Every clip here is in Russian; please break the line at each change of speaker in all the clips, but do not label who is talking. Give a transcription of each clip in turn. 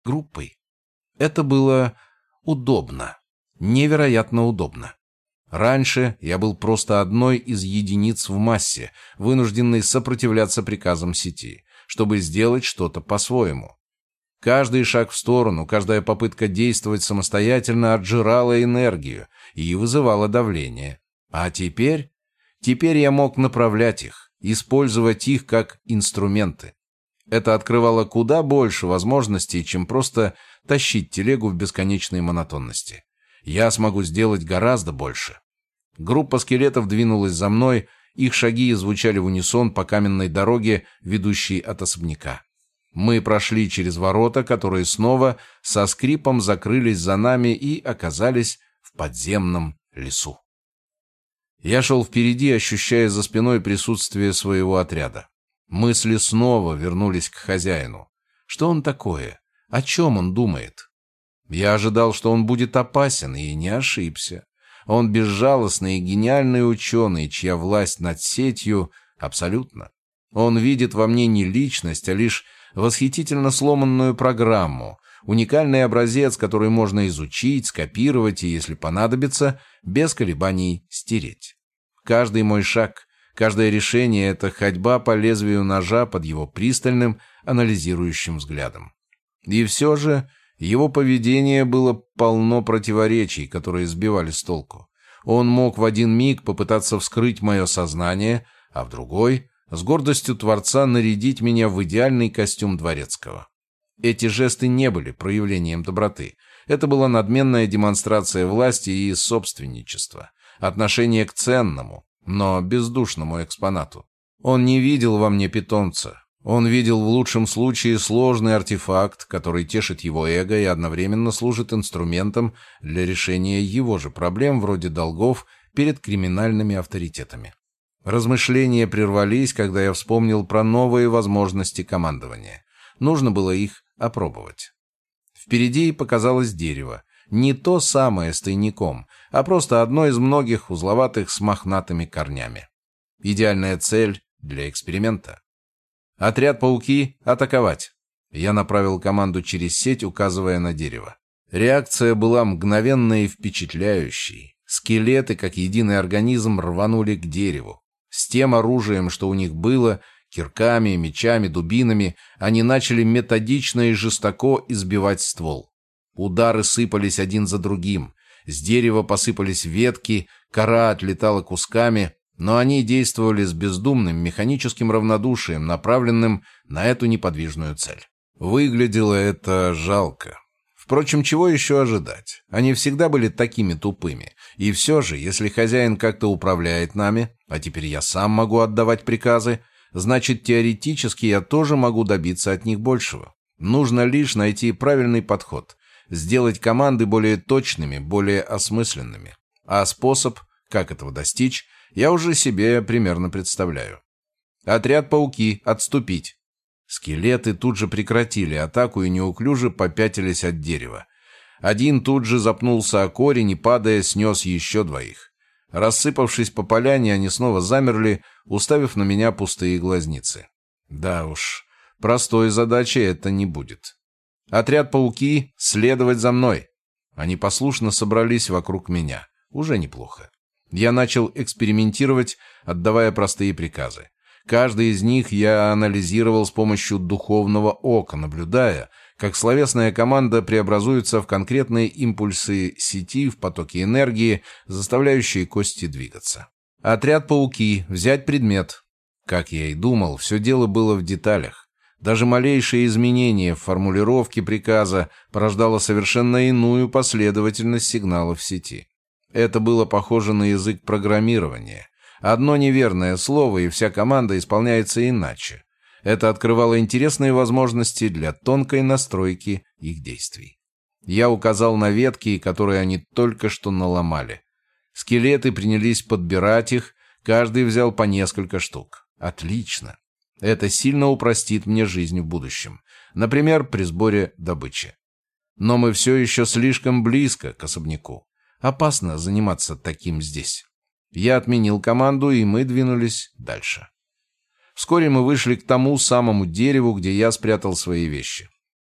группой. Это было удобно, невероятно удобно. Раньше я был просто одной из единиц в массе, вынужденной сопротивляться приказам сети, чтобы сделать что-то по-своему. Каждый шаг в сторону, каждая попытка действовать самостоятельно отжирала энергию и вызывала давление. А теперь я мог направлять их, использовать их как инструменты. Это открывало куда больше возможностей, чем просто тащить телегу в бесконечной монотонности. Я смогу сделать гораздо больше. Группа скелетов двинулась за мной, их шаги звучали в унисон по каменной дороге, ведущей от особняка. Мы прошли через ворота, которые снова со скрипом закрылись за нами и оказались в подземном лесу. Я шел впереди, ощущая за спиной присутствие своего отряда. Мысли снова вернулись к хозяину. Что он такое? О чем он думает? Я ожидал, что он будет опасен, и не ошибся. Он безжалостный и гениальный ученый, чья власть над сетью абсолютна. Он видит во мне не личность, а лишь восхитительно сломанную программу, уникальный образец, который можно изучить, скопировать и, если понадобится, без колебаний стереть. Каждый мой шаг, каждое решение — это ходьба по лезвию ножа под его пристальным, анализирующим взглядом. И все же его поведение было полно противоречий, которые сбивали с толку. Он мог в один миг попытаться вскрыть мое сознание, а в другой — с гордостью Творца нарядить меня в идеальный костюм дворецкого. Эти жесты не были проявлением доброты. Это была надменная демонстрация власти и собственничества, отношение к ценному, но бездушному экспонату. Он не видел во мне питомца. Он видел в лучшем случае сложный артефакт, который тешит его эго и одновременно служит инструментом для решения его же проблем вроде долгов перед криминальными авторитетами. Размышления прервались, когда я вспомнил про новые возможности командования. Нужно было их опробовать. Впереди показалось дерево. Не то самое с тайником, а просто одно из многих узловатых с мохнатыми корнями. Идеальная цель для эксперимента. «Отряд пауки, атаковать!» Я направил команду через сеть, указывая на дерево. Реакция была мгновенной и впечатляющей. Скелеты, как единый организм, рванули к дереву. С тем оружием, что у них было, кирками, мечами, дубинами, они начали методично и жестоко избивать ствол. Удары сыпались один за другим. С дерева посыпались ветки, кора отлетала кусками, но они действовали с бездумным механическим равнодушием, направленным на эту неподвижную цель. Выглядело это жалко. Впрочем, чего еще ожидать? Они всегда были такими тупыми. И все же, если хозяин как-то управляет нами, а теперь я сам могу отдавать приказы, значит, теоретически я тоже могу добиться от них большего. Нужно лишь найти правильный подход, сделать команды более точными, более осмысленными. А способ, как этого достичь, я уже себе примерно представляю. «Отряд пауки, отступить!» Скелеты тут же прекратили атаку и неуклюже попятились от дерева. Один тут же запнулся о корень и, падая, снес еще двоих. Рассыпавшись по поляне, они снова замерли, уставив на меня пустые глазницы. Да уж, простой задачи это не будет. «Отряд пауки, следовать за мной!» Они послушно собрались вокруг меня. Уже неплохо. Я начал экспериментировать, отдавая простые приказы. Каждый из них я анализировал с помощью духовного ока, наблюдая, как словесная команда преобразуется в конкретные импульсы сети в потоки энергии, заставляющие кости двигаться. «Отряд пауки, взять предмет!» Как я и думал, все дело было в деталях. Даже малейшее изменение в формулировке приказа порождало совершенно иную последовательность сигналов в сети. Это было похоже на язык программирования. Одно неверное слово, и вся команда исполняется иначе. Это открывало интересные возможности для тонкой настройки их действий. Я указал на ветки, которые они только что наломали. Скелеты принялись подбирать их, каждый взял по несколько штук. Отлично. Это сильно упростит мне жизнь в будущем. Например, при сборе добычи. Но мы все еще слишком близко к особняку. Опасно заниматься таким здесь. Я отменил команду, и мы двинулись дальше. Вскоре мы вышли к тому самому дереву, где я спрятал свои вещи.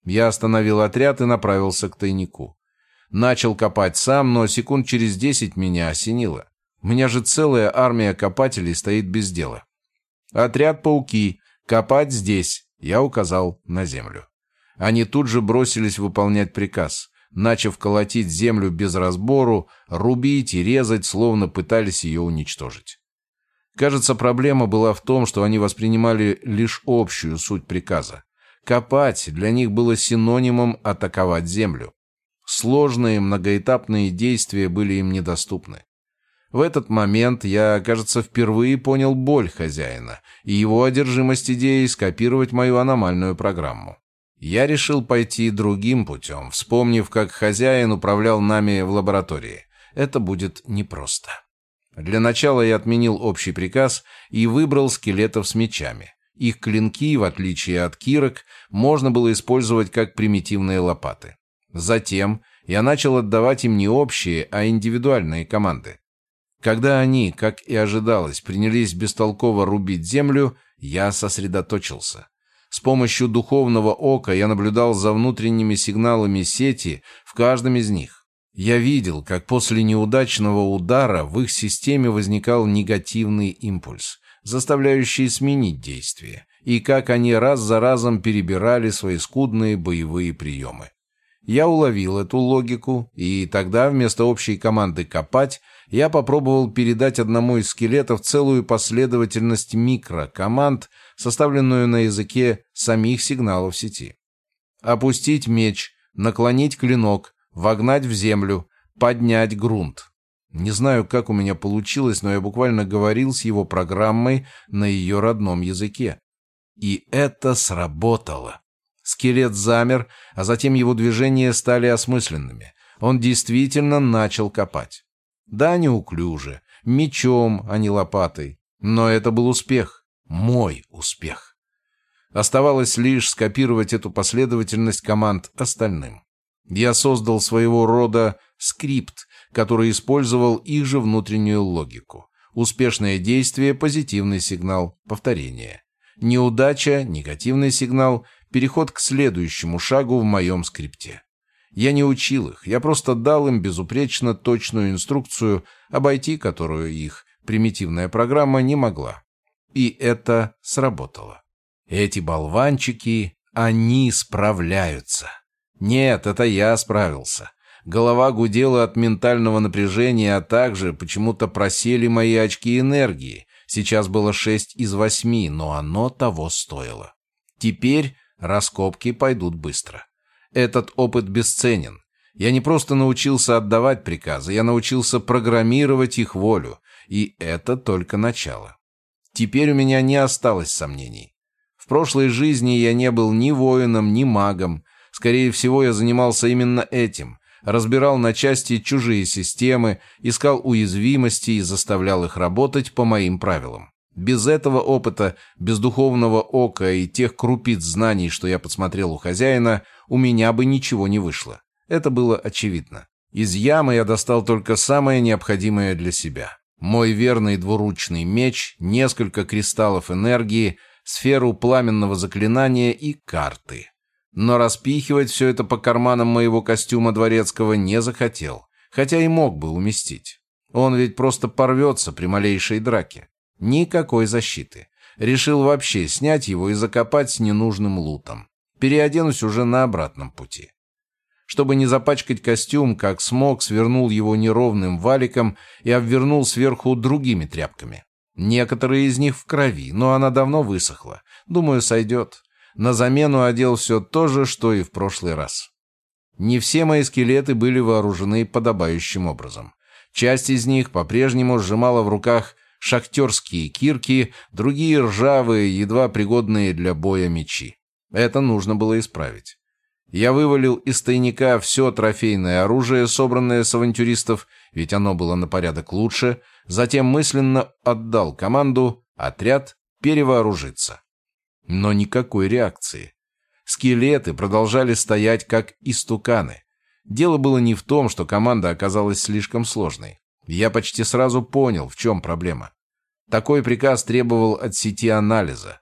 Я остановил отряд и направился к тайнику. Начал копать сам, но секунд через 10 меня осенило. У меня же целая армия копателей стоит без дела. «Отряд «Пауки», копать здесь», — я указал на землю. Они тут же бросились выполнять приказ, начав колотить землю без разбору, рубить и резать, словно пытались ее уничтожить. Кажется, проблема была в том, что они воспринимали лишь общую суть приказа. Копать для них было синонимом атаковать землю. Сложные многоэтапные действия были им недоступны. В этот момент я, кажется, впервые понял боль хозяина и его одержимость идеей скопировать мою аномальную программу. Я решил пойти другим путем, вспомнив, как хозяин управлял нами в лаборатории. Это будет непросто. Для начала я отменил общий приказ и выбрал скелетов с мечами. Их клинки, в отличие от кирок, можно было использовать как примитивные лопаты. Затем я начал отдавать им не общие, а индивидуальные команды. Когда они, как и ожидалось, принялись бестолково рубить землю, я сосредоточился. С помощью духовного ока я наблюдал за внутренними сигналами сети в каждом из них. Я видел, как после неудачного удара в их системе возникал негативный импульс, заставляющий сменить действие, и как они раз за разом перебирали свои скудные боевые приемы. Я уловил эту логику, и тогда вместо общей команды «копать» я попробовал передать одному из скелетов целую последовательность микрокоманд, составленную на языке самих сигналов сети. Опустить меч, наклонить клинок, вогнать в землю, поднять грунт. Не знаю, как у меня получилось, но я буквально говорил с его программой на ее родном языке. И это сработало. Скелет замер, а затем его движения стали осмысленными. Он действительно начал копать. Да, неуклюже, мечом, а не лопатой. Но это был успех. Мой успех. Оставалось лишь скопировать эту последовательность команд остальным. Я создал своего рода скрипт, который использовал их же внутреннюю логику. Успешное действие – позитивный сигнал, повторение. Неудача – негативный сигнал, переход к следующему шагу в моем скрипте. Я не учил их, я просто дал им безупречно точную инструкцию, обойти которую их примитивная программа не могла. И это сработало. Эти болванчики, они справляются. Нет, это я справился. Голова гудела от ментального напряжения, а также почему-то просели мои очки энергии. Сейчас было 6 из 8, но оно того стоило. Теперь раскопки пойдут быстро. Этот опыт бесценен. Я не просто научился отдавать приказы, я научился программировать их волю. И это только начало. Теперь у меня не осталось сомнений. В прошлой жизни я не был ни воином, ни магом. Скорее всего, я занимался именно этим. Разбирал на части чужие системы, искал уязвимости и заставлял их работать по моим правилам. Без этого опыта, без духовного ока и тех крупиц знаний, что я подсмотрел у хозяина, у меня бы ничего не вышло. Это было очевидно. Из ямы я достал только самое необходимое для себя. Мой верный двуручный меч, несколько кристаллов энергии, сферу пламенного заклинания и карты. Но распихивать все это по карманам моего костюма дворецкого не захотел, хотя и мог бы уместить. Он ведь просто порвется при малейшей драке. Никакой защиты. Решил вообще снять его и закопать с ненужным лутом. Переоденусь уже на обратном пути. Чтобы не запачкать костюм, как смог, свернул его неровным валиком и обвернул сверху другими тряпками. Некоторые из них в крови, но она давно высохла. Думаю, сойдет. На замену одел все то же, что и в прошлый раз. Не все мои скелеты были вооружены подобающим образом. Часть из них по-прежнему сжимала в руках шахтерские кирки, другие ржавые, едва пригодные для боя мечи. Это нужно было исправить. Я вывалил из тайника все трофейное оружие, собранное с авантюристов, ведь оно было на порядок лучше, затем мысленно отдал команду «Отряд перевооружиться». Но никакой реакции. Скелеты продолжали стоять как истуканы. Дело было не в том, что команда оказалась слишком сложной. Я почти сразу понял, в чем проблема. Такой приказ требовал от сети анализа.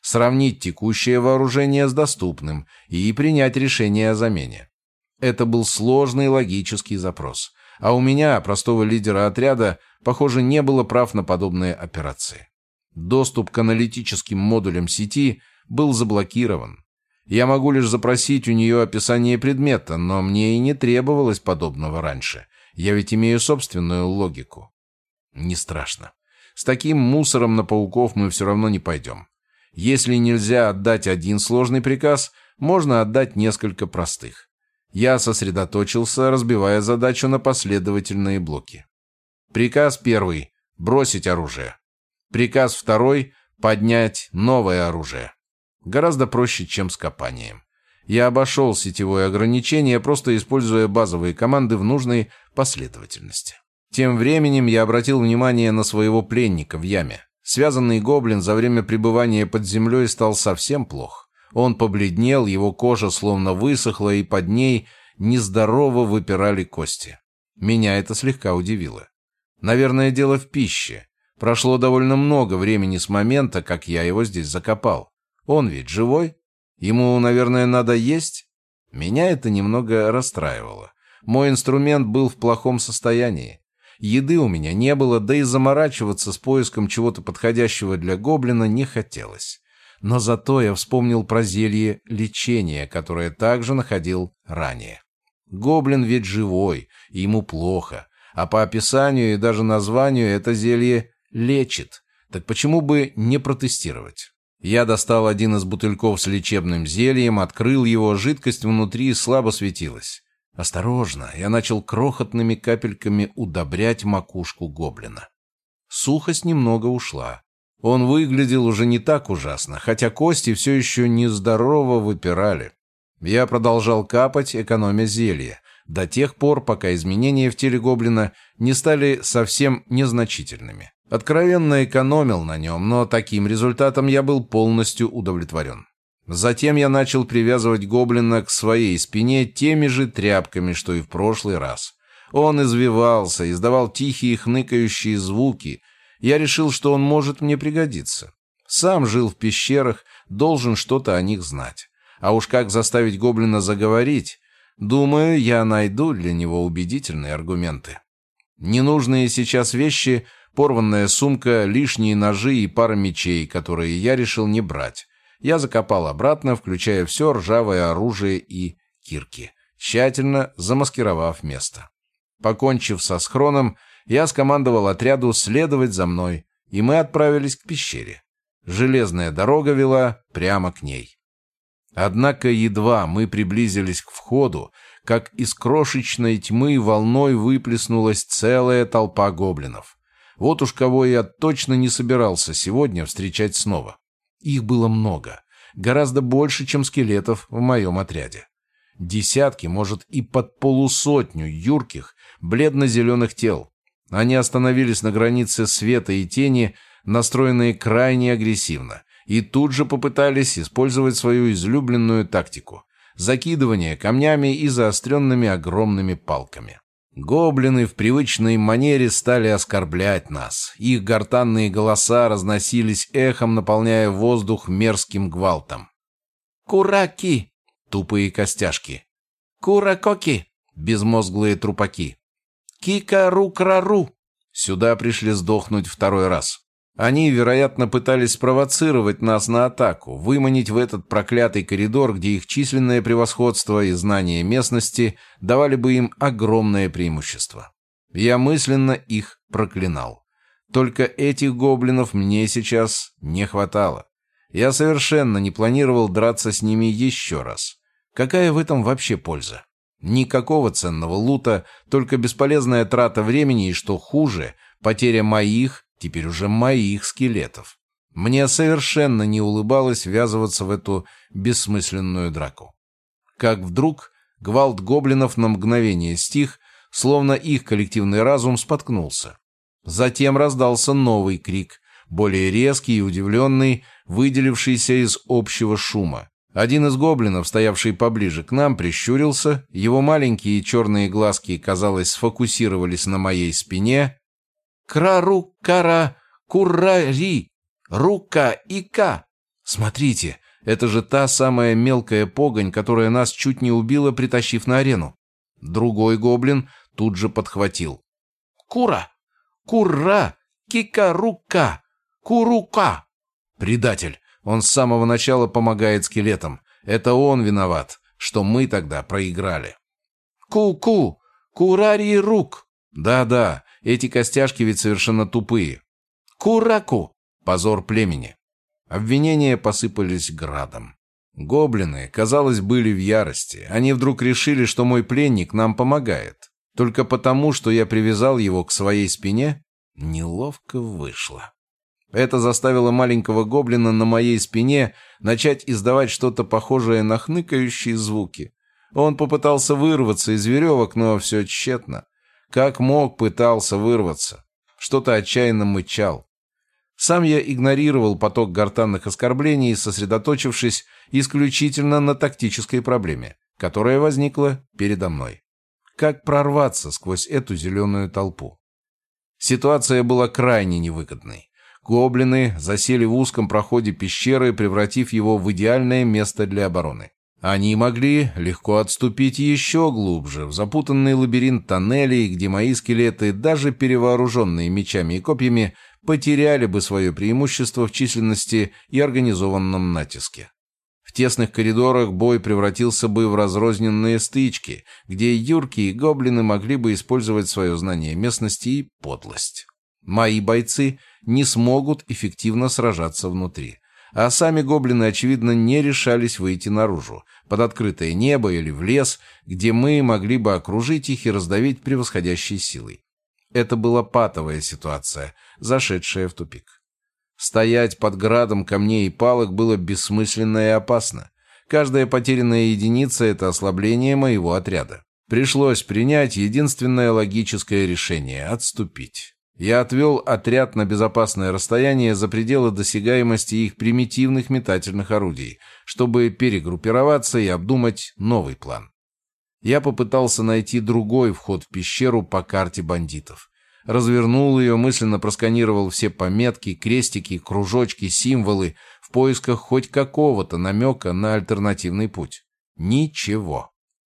сравнить текущее вооружение с доступным и принять решение о замене. Это был сложный логический запрос, а у меня, простого лидера отряда, похоже, не было прав на подобные операции. Доступ к аналитическим модулям сети был заблокирован. Я могу лишь запросить у нее описание предмета, но мне и не требовалось подобного раньше. Я ведь имею собственную логику. Не страшно. С таким мусором на пауков мы все равно не пойдем. Если нельзя отдать один сложный приказ, можно отдать несколько простых. Я сосредоточился, разбивая задачу на последовательные блоки. Приказ первый – бросить оружие. Приказ второй – поднять новое оружие. Гораздо проще, чем с копанием. Я обошел сетевое ограничение, просто используя базовые команды в нужной последовательности. Тем временем я обратил внимание на своего пленника в яме. Связанный гоблин за время пребывания под землей стал совсем плох. Он побледнел, его кожа словно высохла, и под ней нездорово выпирали кости. Меня это слегка удивило. Наверное, дело в пище. Прошло довольно много времени с момента, как я его здесь закопал. Он ведь живой? Ему, наверное, надо есть? Меня это немного расстраивало. Мой инструмент был в плохом состоянии. Еды у меня не было, да и заморачиваться с поиском чего-то подходящего для гоблина не хотелось. Но зато я вспомнил про зелье лечения, которое также находил ранее. Гоблин ведь живой, и ему плохо, а по описанию и даже названию это зелье лечит. Так почему бы не протестировать? Я достал один из бутыльков с лечебным зельем, открыл его, жидкость внутри слабо светилась. Осторожно, я начал крохотными капельками удобрять макушку гоблина. Сухость немного ушла. Он выглядел уже не так ужасно, хотя кости все еще нездорово выпирали. Я продолжал капать, экономя зелье, до тех пор, пока изменения в теле гоблина не стали совсем незначительными. Откровенно экономил на нем, но таким результатом я был полностью удовлетворен. Затем я начал привязывать гоблина к своей спине теми же тряпками, что и в прошлый раз. Он извивался, издавал тихие хныкающие звуки. Я решил, что он может мне пригодиться. Сам жил в пещерах, должен что-то о них знать. А уж как заставить гоблина заговорить, думаю, я найду для него убедительные аргументы. Ненужные сейчас вещи, порванная сумка, лишние ножи и пара мечей, которые я решил не брать. Я закопал обратно, включая все ржавое оружие и кирки, тщательно замаскировав место. Покончив со схроном, я скомандовал отряду следовать за мной, и мы отправились к пещере. Железная дорога вела прямо к ней. Однако едва мы приблизились к входу, как из крошечной тьмы волной выплеснулась целая толпа гоблинов. Вот уж кого я точно не собирался сегодня встречать снова. Их было много, гораздо больше, чем скелетов в моем отряде. Десятки, может, и под полусотню юрких, бледно-зеленых тел. Они остановились на границе света и тени, настроенные крайне агрессивно, и тут же попытались использовать свою излюбленную тактику – закидывание камнями и заостренными огромными палками. Гоблины в привычной манере стали оскорблять нас. Их гортанные голоса разносились эхом, наполняя воздух мерзким гвалтом. «Кураки!» — тупые костяшки. «Куракоки!» — безмозглые трупаки. «Кика-ру-кра-ру!» Сюда пришли сдохнуть второй раз. Они, вероятно, пытались спровоцировать нас на атаку, выманить в этот проклятый коридор, где их численное превосходство и знание местности давали бы им огромное преимущество. Я мысленно их проклинал. Только этих гоблинов мне сейчас не хватало. Я совершенно не планировал драться с ними еще раз. Какая в этом вообще польза? Никакого ценного лута, только бесполезная трата времени и, что хуже, потеря моих, теперь уже моих скелетов. Мне совершенно не улыбалось ввязываться в эту бессмысленную драку. Как вдруг гвалт гоблинов на мгновение стих, словно их коллективный разум споткнулся. Затем раздался новый крик, более резкий и удивленный, выделившийся из общего шума. Один из гоблинов, стоявший поближе к нам, прищурился, его маленькие черные глазки, казалось, сфокусировались на моей спине. «Крару-кара-курари! Рука-ика!» «Смотрите, это же та самая мелкая погонь, которая нас чуть не убила, притащив на арену». Другой гоблин тут же подхватил. «Кура! Кура! Кикарука! Курука!» «Предатель! Он с самого начала помогает скелетам. Это он виноват, что мы тогда проиграли». «Ку-ку! Курари рук!» «Да-да, эти костяшки ведь совершенно тупые». «Кураку!» Позор племени. Обвинения посыпались градом. Гоблины, казалось, были в ярости. Они вдруг решили, что мой пленник нам помогает. Только потому, что я привязал его к своей спине, неловко вышло. Это заставило маленького гоблина на моей спине начать издавать что-то похожее на хныкающие звуки. Он попытался вырваться из веревок, но все тщетно. Как мог, пытался вырваться. Что-то отчаянно мычал. Сам я игнорировал поток гортанных оскорблений, сосредоточившись исключительно на тактической проблеме, которая возникла передо мной. Как прорваться сквозь эту зеленую толпу? Ситуация была крайне невыгодной. Гоблины засели в узком проходе пещеры, превратив его в идеальное место для обороны. Они могли легко отступить еще глубже, в запутанный лабиринт тоннелей, где мои скелеты, даже перевооруженные мечами и копьями, потеряли бы свое преимущество в численности и организованном натиске. В тесных коридорах бой превратился бы в разрозненные стычки, где юркие гоблины могли бы использовать свое знание местности и подлость. Мои бойцы не смогут эффективно сражаться внутри, а сами гоблины, очевидно, не решались выйти наружу, под открытое небо или в лес, где мы могли бы окружить их и раздавить превосходящей силой. Это была патовая ситуация, зашедшая в тупик. Стоять под градом камней и палок было бессмысленно и опасно. Каждая потерянная единица — это ослабление моего отряда. Пришлось принять единственное логическое решение — отступить. Я отвел отряд на безопасное расстояние за пределы досягаемости их примитивных метательных орудий, чтобы перегруппироваться и обдумать новый план. Я попытался найти другой вход в пещеру по карте бандитов. Развернул ее, мысленно просканировал все пометки, крестики, кружочки, символы в поисках хоть какого-то намека на альтернативный путь. Ничего.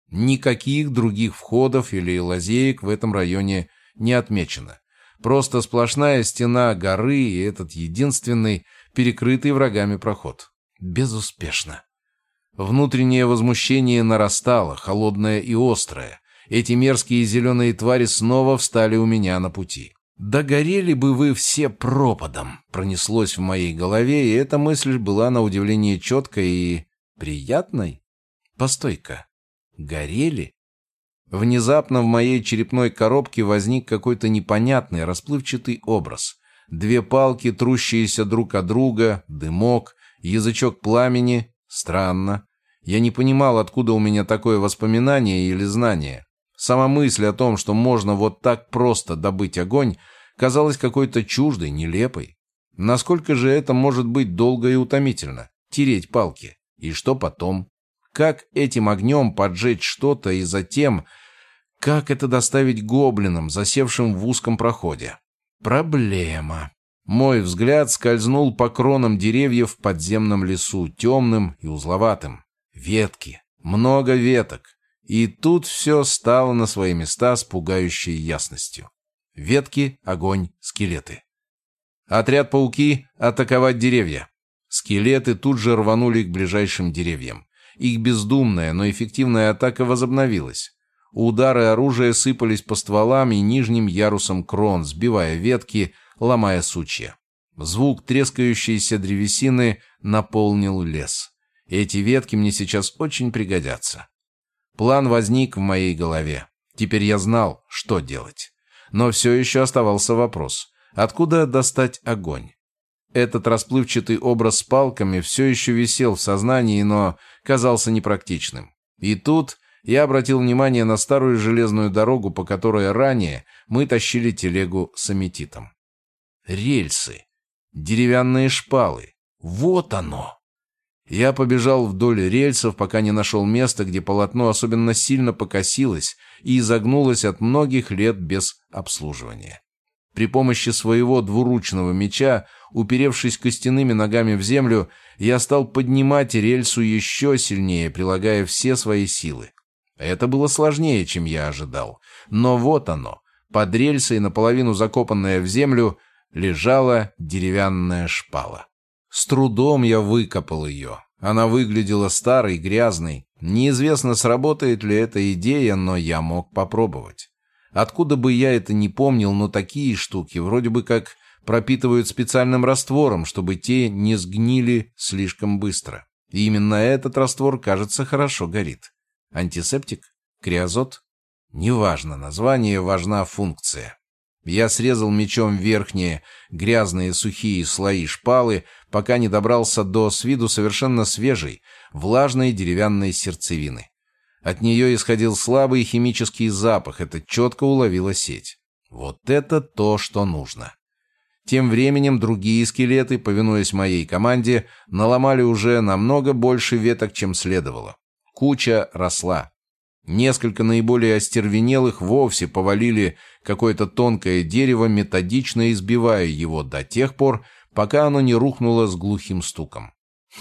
Никаких других входов или лазеек в этом районе не отмечено. Просто сплошная стена горы и этот единственный, перекрытый врагами проход. Безуспешно. Внутреннее возмущение нарастало, холодное и острое. Эти мерзкие зеленые твари снова встали у меня на пути. «Да горели бы вы все пропадом!» пронеслось в моей голове, и эта мысль была на удивление четкой и приятной. «Постой-ка, горели?» Внезапно в моей черепной коробке возник какой-то непонятный расплывчатый образ. Две палки, трущиеся друг от друга, дымок, язычок пламени. Странно. Я не понимал, откуда у меня такое воспоминание или знание. Сама мысль о том, что можно вот так просто добыть огонь, казалась какой-то чуждой, нелепой. Насколько же это может быть долго и утомительно? Тереть палки. И что потом? Как этим огнем поджечь что-то и затем... Как это доставить гоблинам, засевшим в узком проходе? Проблема. Мой взгляд скользнул по кронам деревьев в подземном лесу, темным и узловатым. Ветки. Много веток. И тут все стало на свои места с пугающей ясностью. Ветки, огонь, скелеты. Отряд пауки атаковать деревья. Скелеты тут же рванули к ближайшим деревьям. Их бездумная, но эффективная атака возобновилась. Удары оружия сыпались по стволам и нижним ярусам крон, сбивая ветки, ломая сучья. Звук трескающейся древесины наполнил лес. Эти ветки мне сейчас очень пригодятся. План возник в моей голове. Теперь я знал, что делать. Но все еще оставался вопрос. Откуда достать огонь? Этот расплывчатый образ с палками все еще висел в сознании, но казался непрактичным. И тут я обратил внимание на старую железную дорогу, по которой ранее мы тащили телегу с аметитом. Рельсы. Деревянные шпалы. Вот оно! Я побежал вдоль рельсов, пока не нашел места, где полотно особенно сильно покосилось и изогнулось от многих лет без обслуживания. При помощи своего двуручного меча, уперевшись костяными ногами в землю, я стал поднимать рельсу еще сильнее, прилагая все свои силы. Это было сложнее, чем я ожидал. Но вот оно, под рельсой, наполовину закопанная в землю, лежала деревянная шпала. С трудом я выкопал ее. Она выглядела старой, грязной. Неизвестно, сработает ли эта идея, но я мог попробовать. Откуда бы я это ни помнил, но такие штуки вроде бы как пропитывают специальным раствором, чтобы те не сгнили слишком быстро. И именно этот раствор, кажется, хорошо горит. Антисептик? Криозот? Неважно название, важна функция. Я срезал мечом верхние грязные сухие слои шпалы, пока не добрался до с виду совершенно свежей, влажной деревянной сердцевины. От нее исходил слабый химический запах, это четко уловила сеть. Вот это то, что нужно. Тем временем другие скелеты, повинуясь моей команде, наломали уже намного больше веток, чем следовало. Куча росла. Несколько наиболее остервенелых вовсе повалили какое-то тонкое дерево, методично избивая его до тех пор, пока оно не рухнуло с глухим стуком.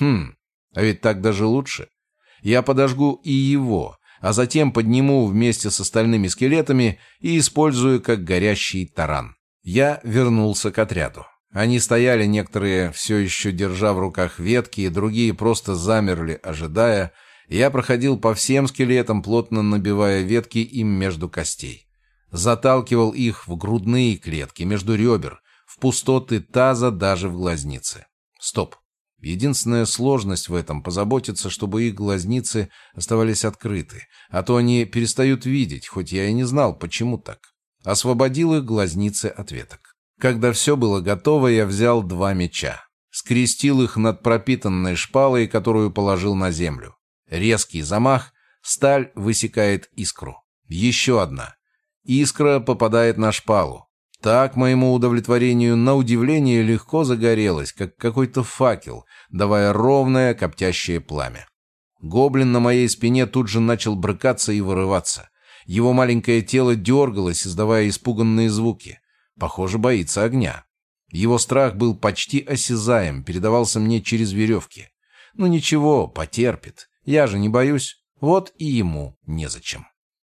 А ведь так даже лучше. Я подожгу и его, а затем подниму вместе с остальными скелетами и использую как горящий таран. Я вернулся к отряду. Они стояли, некоторые все еще держа в руках ветки, другие просто замерли, ожидая. Я проходил по всем скелетам, плотно набивая ветки им между костей. Заталкивал их в грудные клетки, между ребер, в пустоты таза, даже в глазницы. Стоп. Единственная сложность в этом — позаботиться, чтобы их глазницы оставались открыты, а то они перестают видеть, хоть я и не знал, почему так. Освободил их глазницы от веток. Когда все было готово, я взял 2 меча. Скрестил их над пропитанной шпалой, которую положил на землю. Резкий замах, сталь высекает искру. Еще одна. Искра попадает на шпалу. Так, моему удовлетворению, на удивление легко загорелась, как какой-то факел, давая ровное коптящее пламя. Гоблин на моей спине тут же начал брыкаться и вырываться. Его маленькое тело дергалось, издавая испуганные звуки. Похоже, боится огня. Его страх был почти осязаем, передавался мне через веревки. Ну ничего, потерпит. Я же не боюсь. Вот и ему незачем.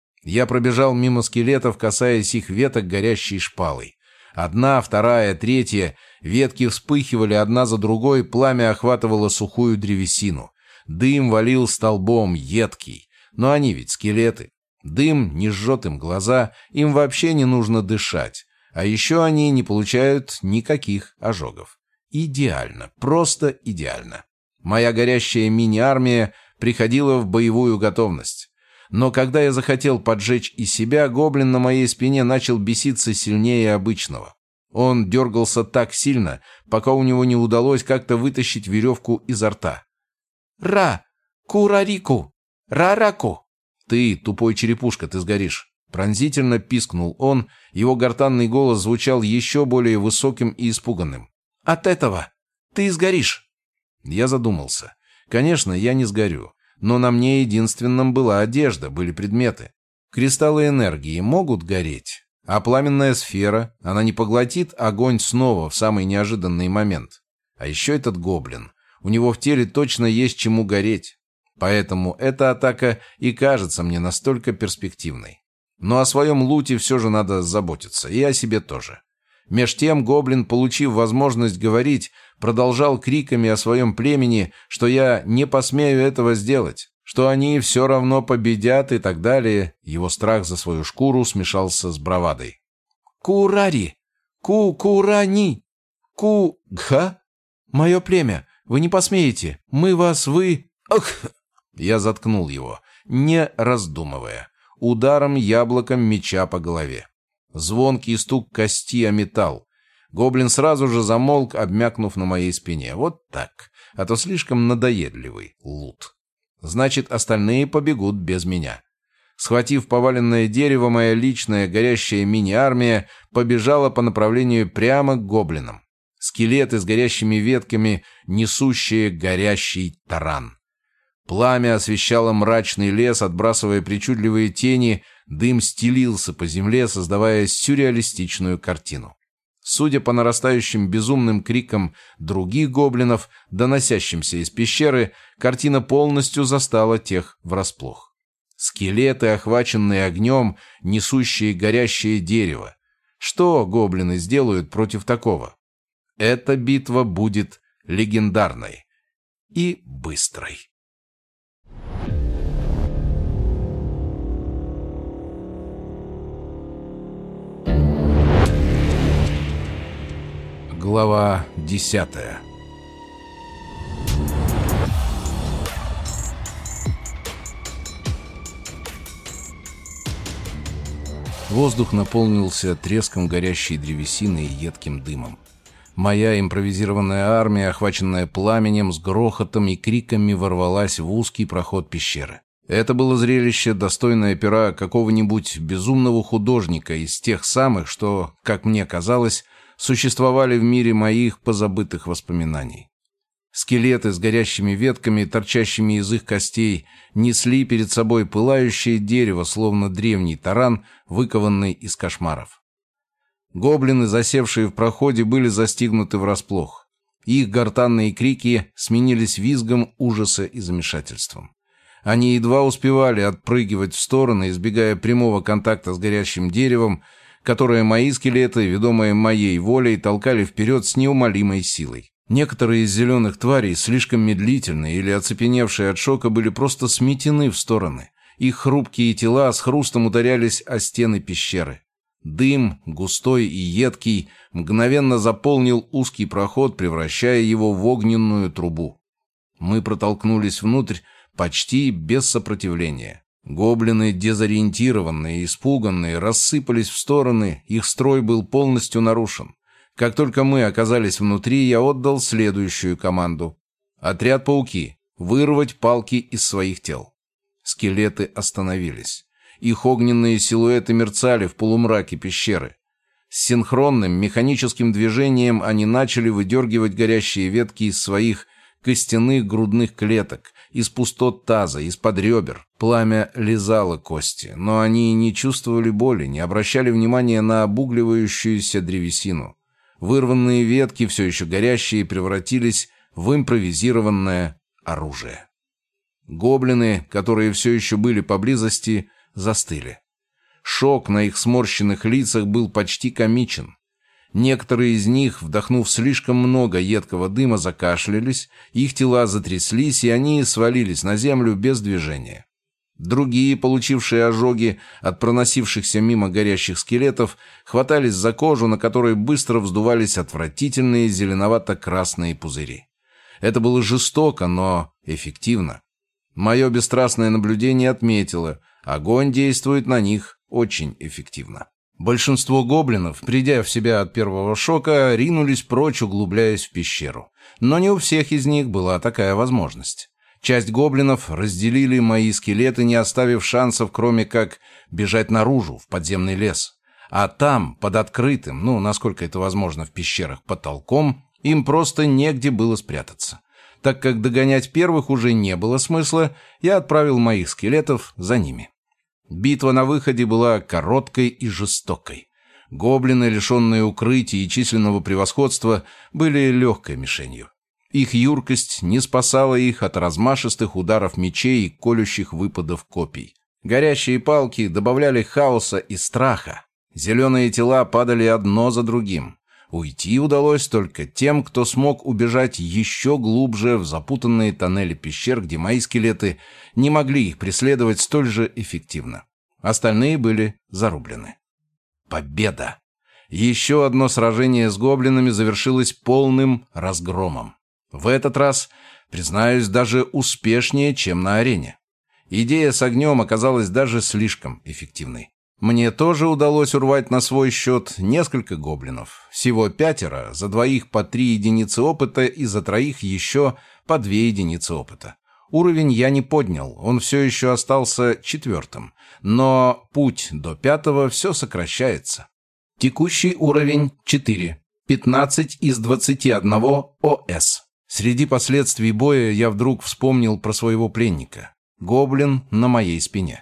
Я пробежал мимо скелетов, касаясь их веток горящей шпалой. 1, 2, 3 ветки вспыхивали одна за другой, пламя охватывало сухую древесину. Дым валил столбом, едкий. Но они ведь скелеты. Дым не жжет им глаза, им вообще не нужно дышать. А еще они не получают никаких ожогов. Идеально, просто идеально. Моя горящая мини-армия приходила в боевую готовность. Но когда я захотел поджечь и себя, гоблин на моей спине начал беситься сильнее обычного. Он дергался так сильно, пока у него не удалось как-то вытащить веревку изо рта. «Ра! Курарику! Рараку!» «Ты, тупой черепушка, ты сгоришь!» Пронзительно пискнул он, его гортанный голос звучал еще более высоким и испуганным. «От этого ты сгоришь!» Я задумался. Конечно, я не сгорю. Но на мне единственном была одежда, были предметы. Кристаллы энергии могут гореть, а пламенная сфера, она не поглотит огонь снова в самый неожиданный момент. А еще этот гоблин. У него в теле точно есть чему гореть. Поэтому эта атака и кажется мне настолько перспективной. Но о своем луте все же надо заботиться, и о себе тоже. Меж тем гоблин, получив возможность говорить, продолжал криками о своем племени, что я не посмею этого сделать, что они все равно победят и так далее. Его страх за свою шкуру смешался с бравадой. «Курари! Ку-курани! Ку-гха! Мое племя! Вы не посмеете! Мы вас, вы...» «Ах!» Я заткнул его, не раздумывая, ударом яблоком меча по голове. Звонкий стук кости о металл. Гоблин сразу же замолк, обмякнув на моей спине. Вот так. А то слишком надоедливый лут. Значит, остальные побегут без меня. Схватив поваленное дерево, моя личная горящая мини-армия побежала по направлению прямо к гоблинам. Скелеты с горящими ветками, несущие горящий таран. Пламя освещало мрачный лес, отбрасывая причудливые тени, дым стелился по земле, создавая сюрреалистичную картину. Судя по нарастающим безумным крикам других гоблинов, доносящимся из пещеры, картина полностью застала тех врасплох. Скелеты, охваченные огнем, несущие горящее дерево. Что гоблины сделают против такого? Эта битва будет легендарной и быстрой. Глава 10. Воздух наполнился треском горящей древесины и едким дымом. Моя импровизированная армия, охваченная пламенем, с грохотом и криками ворвалась в узкий проход пещеры. Это было зрелище, достойное пера какого-нибудь безумного художника из тех самых, что, как мне казалось, существовали в мире моих позабытых воспоминаний. Скелеты с горящими ветками, торчащими из их костей, несли перед собой пылающее дерево, словно древний таран, выкованный из кошмаров. Гоблины, засевшие в проходе, были застигнуты врасплох. Их гортанные крики сменились визгом ужаса и замешательством. Они едва успевали отпрыгивать в стороны, избегая прямого контакта с горящим деревом, которое мои скелеты, ведомые моей волей, толкали вперед с неумолимой силой. Некоторые из зеленых тварей, слишком медлительные или оцепеневшие от шока, были просто сметены в стороны. Их хрупкие тела с хрустом ударялись о стены пещеры. Дым, густой и едкий, мгновенно заполнил узкий проход, превращая его в огненную трубу. Мы протолкнулись внутрь почти без сопротивления. Гоблины, дезориентированные и испуганные, рассыпались в стороны, их строй был полностью нарушен. Как только мы оказались внутри, я отдал следующую команду. Отряд «Пауки» — вырвать палки из своих тел. Скелеты остановились. Их огненные силуэты мерцали в полумраке пещеры. С синхронным механическим движением они начали выдергивать горящие ветки из своих костяных грудных клеток, из пустот таза, из-под ребер. Пламя лизало кости, но они не чувствовали боли, не обращали внимания на обугливающуюся древесину. Вырванные ветки, все еще горящие, превратились в импровизированное оружие. Гоблины, которые все еще были поблизости, застыли. Шок на их сморщенных лицах был почти комичен. Некоторые из них, вдохнув слишком много едкого дыма, закашлялись, их тела затряслись, и они свалились на землю без движения. Другие, получившие ожоги от проносившихся мимо горящих скелетов, хватались за кожу, на которой быстро вздувались отвратительные зеленовато-красные пузыри. Это было жестоко, но эффективно. Мое бесстрастное наблюдение отметило, огонь действует на них очень эффективно. Большинство гоблинов, придя в себя от первого шока, ринулись прочь, углубляясь в пещеру. Но не у всех из них была такая возможность. Часть гоблинов разделили мои скелеты, не оставив шансов, кроме как бежать наружу, в подземный лес. А там, под открытым, насколько это возможно в пещерах, потолком, им просто негде было спрятаться. Так как догонять первых уже не было смысла, я отправил моих скелетов за ними. Битва на выходе была короткой и жестокой. Гоблины, лишенные укрытия и численного превосходства, были легкой мишенью. Их юркость не спасала их от размашистых ударов мечей и колющих выпадов копий. Горящие палки добавляли хаоса и страха. Зеленые тела падали одно за другим. Уйти удалось только тем, кто смог убежать еще глубже в запутанные тоннели пещер, где мои скелеты не могли их преследовать столь же эффективно. Остальные были зарублены. Победа! Еще одно сражение с гоблинами завершилось полным разгромом. В этот раз, признаюсь, даже успешнее, чем на арене. Идея с огнем оказалась даже слишком эффективной. Мне тоже удалось урвать на свой счет несколько гоблинов. Всего 5, за 2 по 3 единицы опыта и за 3 еще по 2 единицы опыта. Уровень я не поднял, он все еще остался 4, но путь до 5 все сокращается. Текущий уровень 4, 15 из 21 ОС. Среди последствий боя я вдруг вспомнил про своего пленника. Гоблин на моей спине.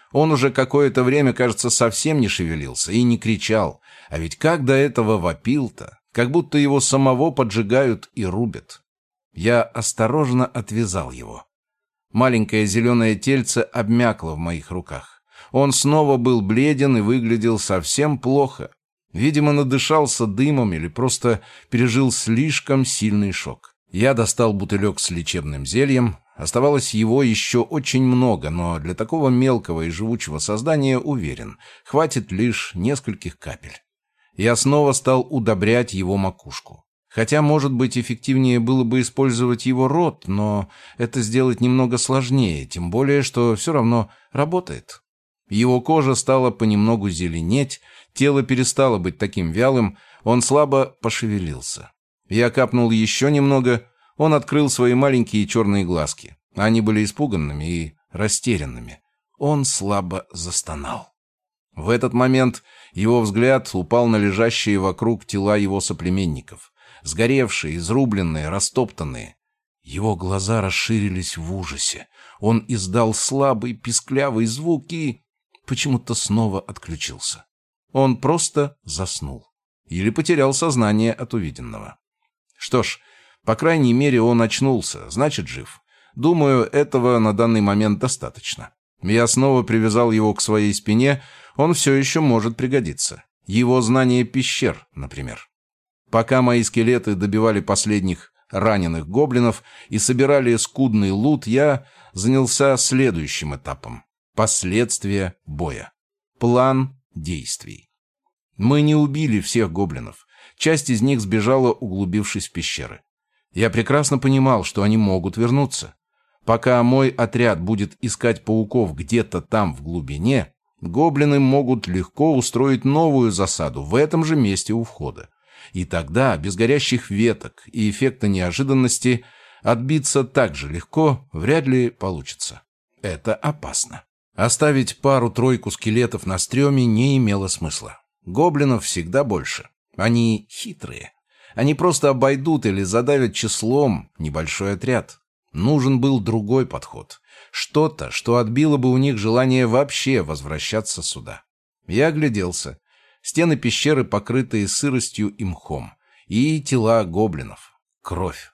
Он уже какое-то время, кажется, совсем не шевелился и не кричал. А ведь как до этого вопил-то, как будто его самого поджигают и рубят. Я осторожно отвязал его. Маленькое зеленое тельце обмякло в моих руках. Он снова был бледен и выглядел совсем плохо. Видимо, надышался дымом или просто пережил слишком сильный шок. Я достал бутылек с лечебным зельем. Оставалось его еще очень много, но для такого мелкого и живучего создания, уверен, хватит лишь нескольких капель. Я снова стал удобрять его макушку. Хотя, может быть, эффективнее было бы использовать его рот, но это сделать немного сложнее, тем более, что все равно работает. Его кожа стала понемногу зеленеть, тело перестало быть таким вялым, он слабо пошевелился. Я капнул еще немного, он открыл свои маленькие черные глазки. Они были испуганными и растерянными. Он слабо застонал. В этот момент его взгляд упал на лежащие вокруг тела его соплеменников. Сгоревшие, изрубленные, растоптанные. Его глаза расширились в ужасе. Он издал слабый, писклявый звук и почему-то снова отключился. Он просто заснул. Или потерял сознание от увиденного. Что ж, по крайней мере, он очнулся, значит, жив. Думаю, этого на данный момент достаточно. Я снова привязал его к своей спине, он все еще может пригодиться. Его знание пещер, например. Пока мои скелеты добивали последних раненых гоблинов и собирали скудный лут, я занялся следующим этапом. Последствия боя. План действий. Мы не убили всех гоблинов. Часть из них сбежала, углубившись в пещеры. Я прекрасно понимал, что они могут вернуться. Пока мой отряд будет искать пауков где-то там в глубине, гоблины могут легко устроить новую засаду в этом же месте у входа. И тогда, без горящих веток и эффекта неожиданности, отбиться так же легко вряд ли получится. Это опасно. Оставить пару-тройку скелетов на стреме не имело смысла. Гоблинов всегда больше. Они хитрые. Они просто обойдут или задавят числом небольшой отряд. Нужен был другой подход. Что-то, что отбило бы у них желание вообще возвращаться сюда. Я огляделся. Стены пещеры, покрытые сыростью и мхом. И тела гоблинов. Кровь.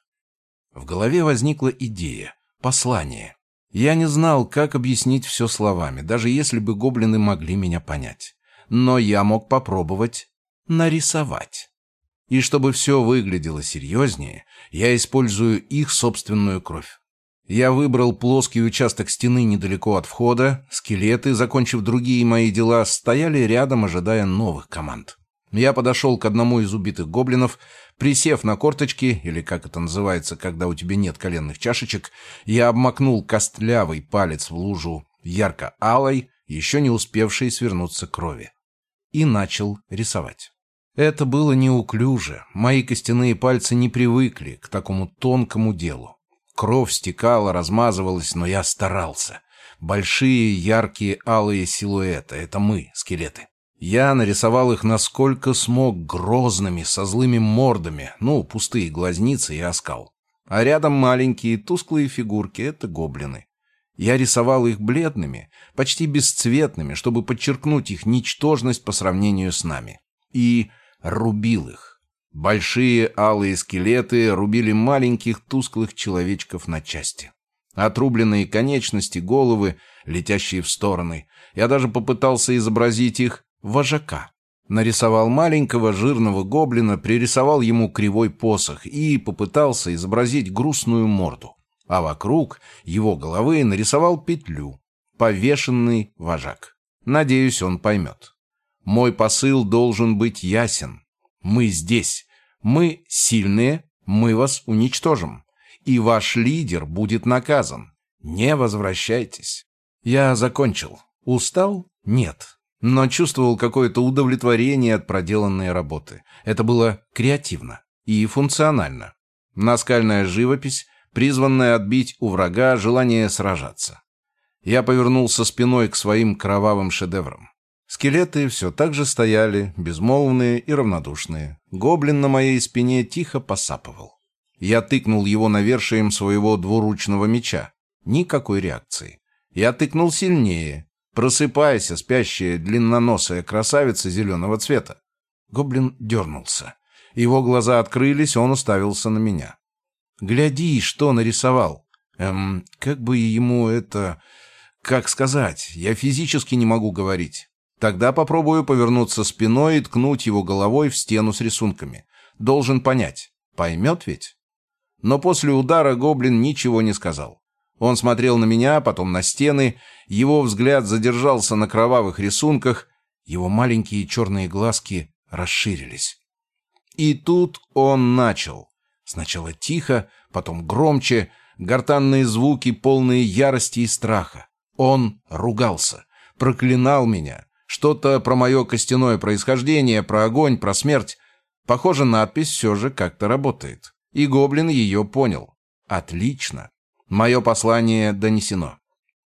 В голове возникла идея. Послание. Я не знал, как объяснить все словами, даже если бы гоблины могли меня понять. Но я мог попробовать нарисовать. И чтобы все выглядело серьезнее, я использую их собственную кровь. Я выбрал плоский участок стены недалеко от входа. Скелеты, закончив другие мои дела, стояли рядом, ожидая новых команд. Я подошел к одному из убитых гоблинов, присев на корточки, или как это называется, когда у тебя нет коленных чашечек, я обмакнул костлявый палец в лужу ярко-алой, еще не успевшей свернуться крови, и начал рисовать. Это было неуклюже, мои костяные пальцы не привыкли к такому тонкому делу. Кровь стекала, размазывалась, но я старался. Большие, яркие, алые силуэты — это мы, скелеты. Я нарисовал их насколько смог грозными, со злыми мордами, пустые глазницы и оскал. А рядом маленькие, тусклые фигурки — это гоблины. Я рисовал их бледными, почти бесцветными, чтобы подчеркнуть их ничтожность по сравнению с нами. И рубил их. Большие алые скелеты рубили маленьких тусклых человечков на части. Отрубленные конечности, головы, летящие в стороны. Я даже попытался изобразить их вожака. Нарисовал маленького жирного гоблина, пририсовал ему кривой посох и попытался изобразить грустную морду. А вокруг его головы нарисовал петлю. Повешенный вожак. Надеюсь, он поймет. Мой посыл должен быть ясен. Мы здесь. Мы сильные, мы вас уничтожим. И ваш лидер будет наказан. Не возвращайтесь. Я закончил. Устал? Нет. Но чувствовал какое-то удовлетворение от проделанной работы. Это было креативно и функционально. Наскальная живопись, призванная отбить у врага желание сражаться. Я повернулся спиной к своим кровавым шедеврам. Скелеты все так же стояли, безмолвные и равнодушные. Гоблин на моей спине тихо посапывал. Я тыкнул его навершием своего двуручного меча. Никакой реакции. Я тыкнул сильнее. Просыпайся, спящая длинноносая красавица зеленого цвета. Гоблин дернулся. Его глаза открылись, он уставился на меня. Гляди, что нарисовал. Как бы ему это... Как сказать? Я физически не могу говорить. Тогда попробую повернуться спиной и ткнуть его головой в стену с рисунками. Должен понять. Поймет ведь? Но после удара гоблин ничего не сказал. Он смотрел на меня, потом на стены. Его взгляд задержался на кровавых рисунках. Его маленькие черные глазки расширились. И тут он начал. Сначала тихо, потом громче, гортанные звуки, полные ярости и страха. Он ругался, проклинал меня. Что-то про мое костяное происхождение, про огонь, про смерть. Похоже, надпись все же как-то работает. И гоблин ее понял. Отлично. Мое послание донесено.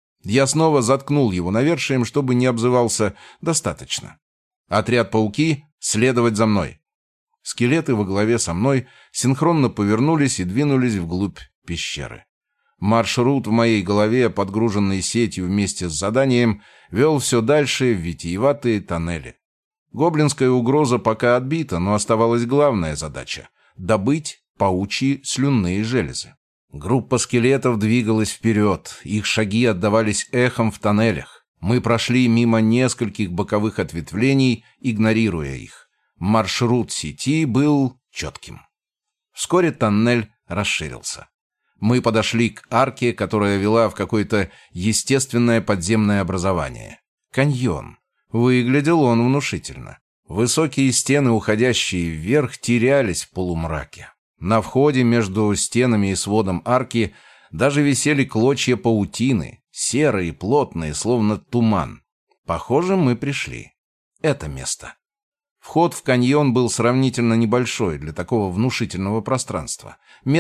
Я снова заткнул его навершием, чтобы не обзывался достаточно. Отряд пауки, следовать за мной. Скелеты во главе со мной синхронно повернулись и двинулись вглубь пещеры. Маршрут в моей голове, подгруженный сетью вместе с заданием, вел все дальше в витиеватые тоннели. Гоблинская угроза пока отбита, но оставалась главная задача — добыть паучьи слюнные железы. Группа скелетов двигалась вперед, их шаги отдавались эхом в тоннелях. Мы прошли мимо нескольких боковых ответвлений, игнорируя их. Маршрут сети был четким. Вскоре тоннель расширился. Мы подошли к арке, которая вела в какое-то естественное подземное образование. Каньон. Выглядел он внушительно. Высокие стены, уходящие вверх, терялись в полумраке. На входе между стенами и сводом арки даже висели клочья паутины, серые, плотные, словно туман. Похоже, мы пришли. Это место. Вход в каньон был сравнительно небольшой для такого внушительного пространства.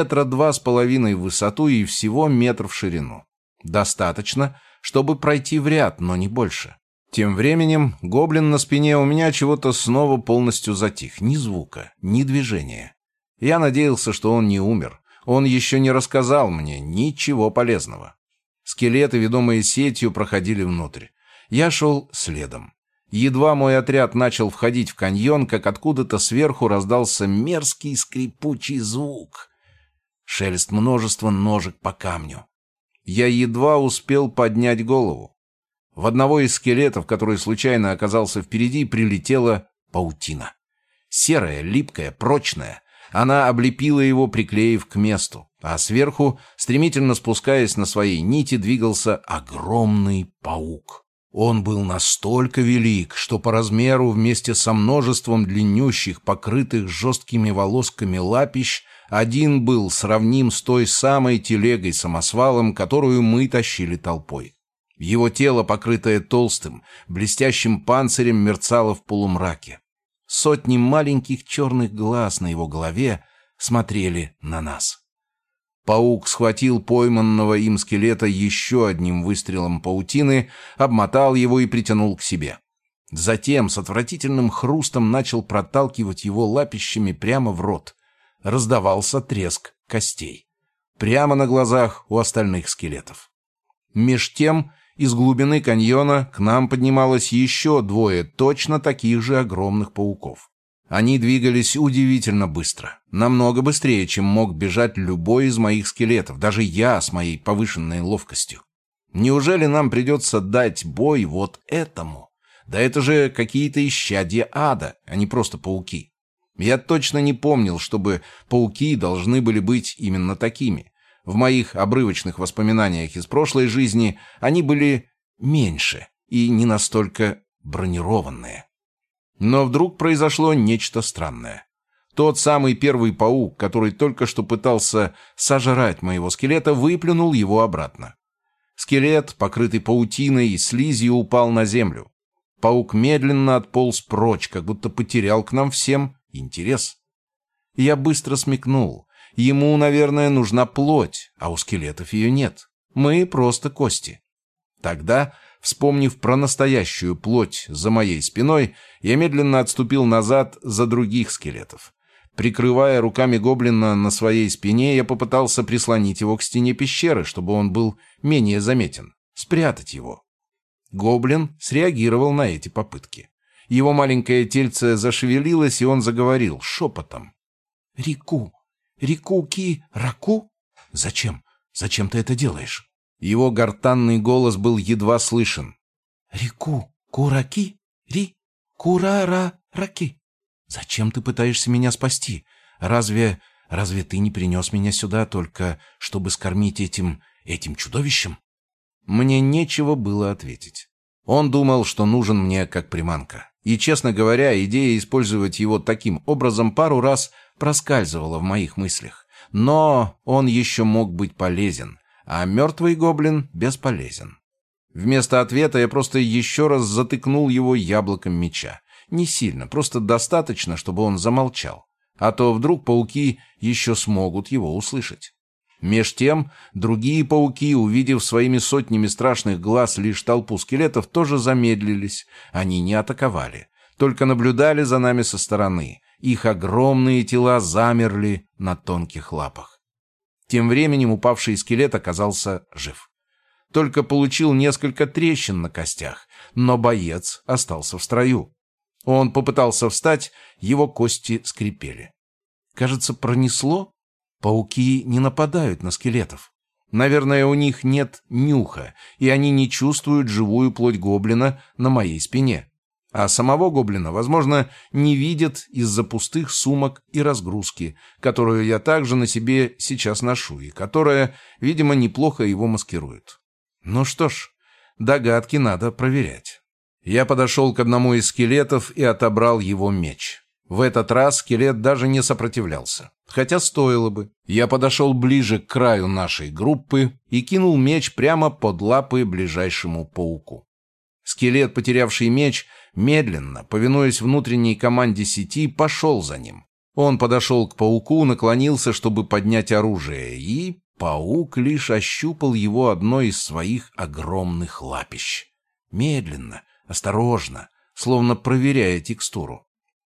2,5 метра в высоту и всего метр в ширину. Достаточно, чтобы пройти в ряд, но не больше. Тем временем гоблин на спине у меня чего-то снова полностью затих. Ни звука, ни движения. Я надеялся, что он не умер. Он еще не рассказал мне ничего полезного. Скелеты, ведомые сетью, проходили внутрь. Я шел следом. Едва мой отряд начал входить в каньон, как откуда-то сверху раздался мерзкий скрипучий звук. Шелест множества ножек по камню. Я едва успел поднять голову. В одного из скелетов, который случайно оказался впереди, прилетела паутина. Серая, липкая, прочная. Она облепила его, приклеив к месту. А сверху, стремительно спускаясь на своей нити, двигался огромный паук. Он был настолько велик, что по размеру вместе со множеством длиннющих, покрытых жесткими волосками лапищ, один был сравним с той самой телегой-самосвалом, которую мы тащили толпой. Его тело, покрытое толстым, блестящим панцирем, мерцало в полумраке. Сотни маленьких черных глаз на его голове смотрели на нас. Паук схватил пойманного им скелета еще одним выстрелом паутины, обмотал его и притянул к себе. Затем с отвратительным хрустом начал проталкивать его лапищами прямо в рот. Раздавался треск костей. Прямо на глазах у остальных скелетов. Меж тем из глубины каньона к нам поднималось еще 2 точно таких же огромных пауков. Они двигались удивительно быстро, намного быстрее, чем мог бежать любой из моих скелетов, даже я с моей повышенной ловкостью. Неужели нам придется дать бой вот этому? Да это же какие-то исчадья ада, а не просто пауки. Я точно не помнил, чтобы пауки должны были быть именно такими. В моих обрывочных воспоминаниях из прошлой жизни они были меньше и не настолько бронированные. Но вдруг произошло нечто странное. Тот самый первый паук, который только что пытался сожрать моего скелета, выплюнул его обратно. Скелет, покрытый паутиной и слизью, упал на землю. Паук медленно отполз прочь, как будто потерял к нам всем интерес. Я быстро смекнул. Ему, наверное, нужна плоть, а у скелетов ее нет. Мы просто кости. Тогда, вспомнив про настоящую плоть за моей спиной, я медленно отступил назад за других скелетов. Прикрывая руками гоблина на своей спине, я попытался прислонить его к стене пещеры, чтобы он был менее заметен, спрятать его. Гоблин среагировал на эти попытки. Его маленькое тельце зашевелилось, и он заговорил шепотом. «Рику! Рику-ки-раку? Зачем? Зачем ты это делаешь?» Его гортанный голос был едва слышен. «Рику! Кураки! Ри! Кура-ра-раки! Зачем ты пытаешься меня спасти? Разве ты не принес меня сюда только, чтобы скормить этим чудовищем?» Мне нечего было ответить. Он думал, что нужен мне как приманка. И, честно говоря, идея использовать его таким образом пару раз проскальзывала в моих мыслях. Но он еще мог быть полезен, а мертвый гоблин бесполезен. Вместо ответа я просто еще раз затыкнул его яблоком меча. Не сильно, просто достаточно, чтобы он замолчал. А то вдруг пауки еще смогут его услышать. Меж тем, другие пауки, увидев своими сотнями страшных глаз лишь толпу скелетов, тоже замедлились. Они не атаковали, только наблюдали за нами со стороны. Их огромные тела замерли на тонких лапах. Тем временем упавший скелет оказался жив. Только получил несколько трещин на костях, но боец остался в строю. Он попытался встать, его кости скрипели. Кажется, пронесло. Пауки не нападают на скелетов. Наверное, у них нет нюха, и они не чувствуют живую плоть гоблина на моей спине. А самого гоблина, возможно, не видят из-за пустых сумок и разгрузки, которую я также на себе сейчас ношу, и которая, видимо, неплохо его маскирует. Ну что ж, догадки надо проверять. Я подошел к одному из скелетов и отобрал его меч. В этот раз скелет даже не сопротивлялся. Хотя стоило бы. Я подошел ближе к краю нашей группы и кинул меч прямо под лапы ближайшему пауку. Скелет, потерявший меч, медленно, повинуясь внутренней команде сети, пошел за ним. Он подошел к пауку, наклонился, чтобы поднять оружие, и паук лишь ощупал его одной из своих огромных лапищ. Медленно, осторожно, словно проверяя текстуру.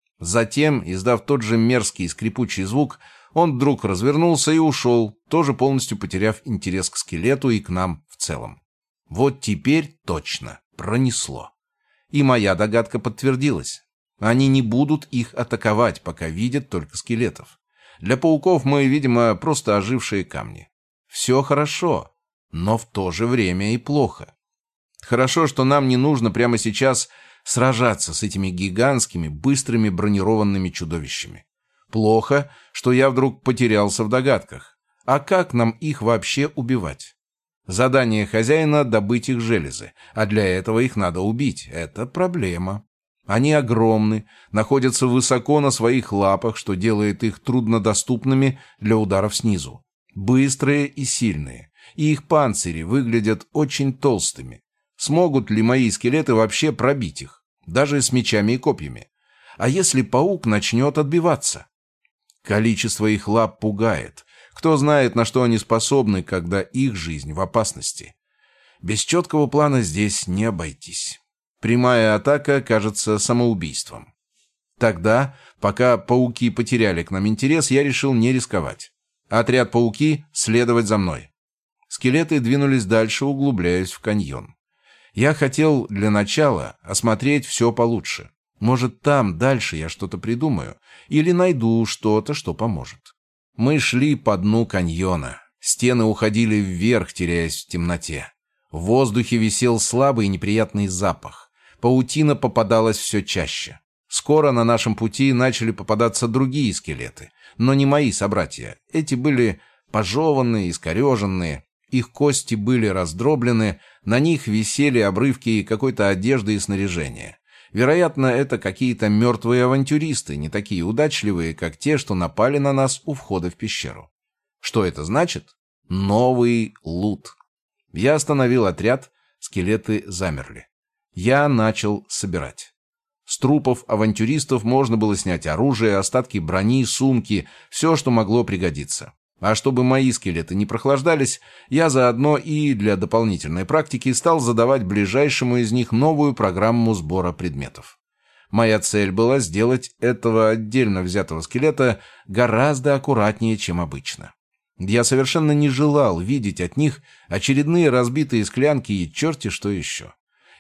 Затем, издав тот же мерзкий скрипучий звук, он вдруг развернулся и ушел, тоже полностью потеряв интерес к скелету и к нам в целом. Вот теперь точно пронесло. И моя догадка подтвердилась. Они не будут их атаковать, пока видят только скелетов. Для пауков мы, видимо, просто ожившие камни. Все хорошо, но в то же время и плохо. Хорошо, что нам не нужно прямо сейчас сражаться с этими гигантскими, быстрыми бронированными чудовищами. Плохо, что я вдруг потерялся в догадках. А как нам их вообще убивать? Задание хозяина — добыть их железы, а для этого их надо убить. Это проблема. Они огромны, находятся высоко на своих лапах, что делает их труднодоступными для ударов снизу. Быстрые и сильные, и их панцири выглядят очень толстыми. Смогут ли мои скелеты вообще пробить их, даже с мечами и копьями? А если паук начнет отбиваться? Количество их лап пугает. Кто знает, на что они способны, когда их жизнь в опасности. Без четкого плана здесь не обойтись. Прямая атака кажется самоубийством. Тогда, пока пауки потеряли к нам интерес, я решил не рисковать. Отряд пауки следовать за мной. Скелеты двинулись дальше, углубляясь в каньон. Я хотел для начала осмотреть все получше. Может, там дальше я что-то придумаю или найду что-то, что поможет. Мы шли по дну каньона. Стены уходили вверх, теряясь в темноте. В воздухе висел слабый и неприятный запах. Паутина попадалась все чаще. Скоро на нашем пути начали попадаться другие скелеты, но не мои собратья. Эти были пожеванные, искореженные. Их кости были раздроблены, на них висели обрывки какой-то одежды и снаряжения. Вероятно, это какие-то мертвые авантюристы, не такие удачливые, как те, что напали на нас у входа в пещеру. Что это значит? Новый лут. Я остановил отряд, скелеты замерли. Я начал собирать. С трупов авантюристов можно было снять оружие, остатки брони, сумки, все, что могло пригодиться. А чтобы мои скелеты не прохлаждались, я заодно и для дополнительной практики стал задавать ближайшему из них новую программу сбора предметов. Моя цель была сделать этого отдельно взятого скелета гораздо аккуратнее, чем обычно. Я совершенно не желал видеть от них очередные разбитые склянки и черти что еще.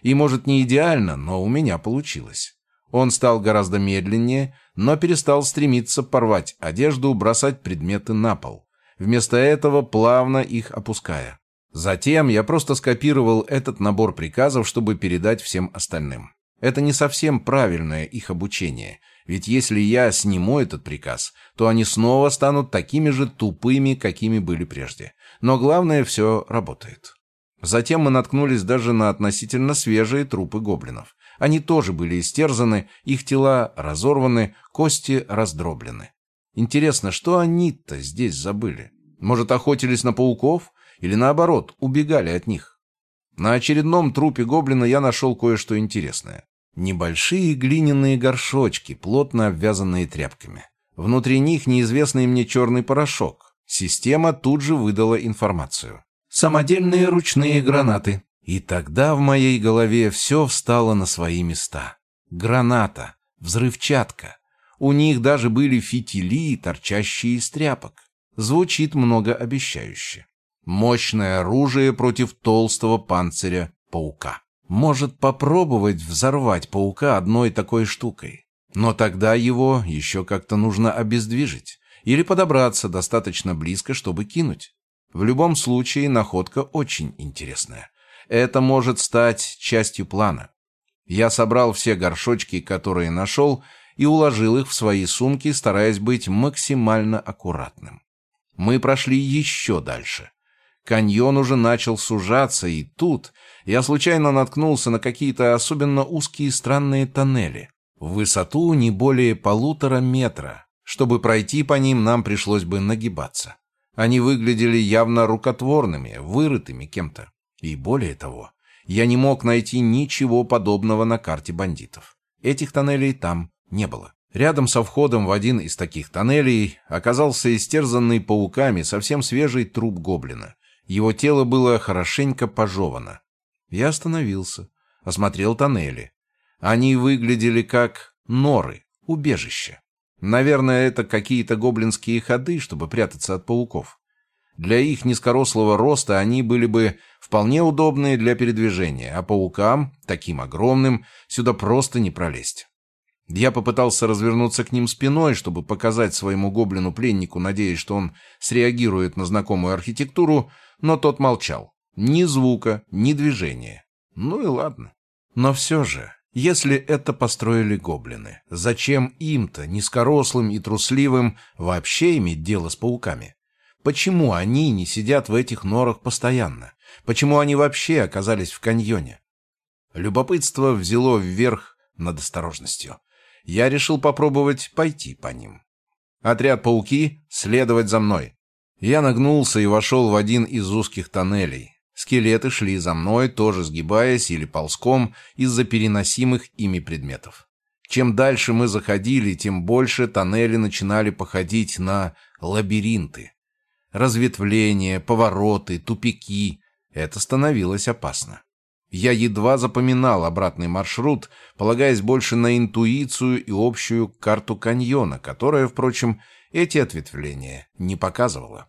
И, может, не идеально, но у меня получилось. Он стал гораздо медленнее, но перестал стремиться порвать одежду, бросать предметы на пол. Вместо этого плавно их опуская. Затем я просто скопировал этот набор приказов, чтобы передать всем остальным. Это не совсем правильное их обучение, ведь если я сниму этот приказ, то они снова станут такими же тупыми, какими были прежде. Но главное, все работает. Затем мы наткнулись даже на относительно свежие трупы гоблинов. Они тоже были истерзаны, их тела разорваны, кости раздроблены. Интересно, что они-то здесь забыли? Может, охотились на пауков? Или наоборот, убегали от них? На очередном трупе гоблина я нашел кое-что интересное. Небольшие глиняные горшочки, плотно обвязанные тряпками. Внутри них неизвестный мне черный порошок. Система тут же выдала информацию. Самодельные ручные гранаты. И тогда в моей голове все встало на свои места. Граната, взрывчатка. У них даже были фитили, торчащие из тряпок. Звучит многообещающе. Мощное оружие против толстого панциря паука. Может попробовать взорвать паука одной такой штукой. Но тогда его еще как-то нужно обездвижить. Или подобраться достаточно близко, чтобы кинуть. В любом случае, находка очень интересная. Это может стать частью плана. Я собрал все горшочки, которые нашел, и уложил их в свои сумки, стараясь быть максимально аккуратным. Мы прошли еще дальше. Каньон уже начал сужаться, и тут я случайно наткнулся на какие-то особенно узкие странные тоннели. В высоту не более 1,5 метра. Чтобы пройти по ним, нам пришлось бы нагибаться. Они выглядели явно рукотворными, вырытыми кем-то. И более того, я не мог найти ничего подобного на карте бандитов. Этих тоннелей там не было. Рядом со входом в один из таких тоннелей оказался истерзанный пауками совсем свежий труп гоблина. Его тело было хорошенько пожевано. Я остановился, осмотрел тоннели. Они выглядели как норы, убежища. Наверное, это какие-то гоблинские ходы, чтобы прятаться от пауков. Для их низкорослого роста они были бы вполне удобные для передвижения, а паукам, таким огромным, сюда просто не пролезть. Я попытался развернуться к ним спиной, чтобы показать своему гоблину-пленнику, надеясь, что он среагирует на знакомую архитектуру, но тот молчал. Ни звука, ни движения. Ну и ладно. Но все же, если это построили гоблины, зачем им-то, низкорослым и трусливым, вообще иметь дело с пауками? Почему они не сидят в этих норах постоянно? Почему они вообще оказались в каньоне? Любопытство взяло вверх над осторожностью. Я решил попробовать пойти по ним. Отряд пауки, следовать за мной. Я нагнулся и вошел в один из узких тоннелей. Скелеты шли за мной, тоже сгибаясь или ползком из-за переносимых ими предметов. Чем дальше мы заходили, тем больше тоннели начинали походить на лабиринты. Разветвления, повороты, тупики. Это становилось опасно. Я едва запоминал обратный маршрут, полагаясь больше на интуицию и общую карту каньона, которая, впрочем, эти ответвления не показывала.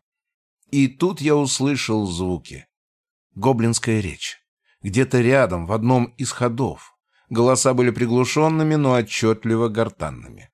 И тут я услышал звуки. Гоблинская речь. Где-то рядом, в одном из ходов. Голоса были приглушенными, но отчетливо гортанными.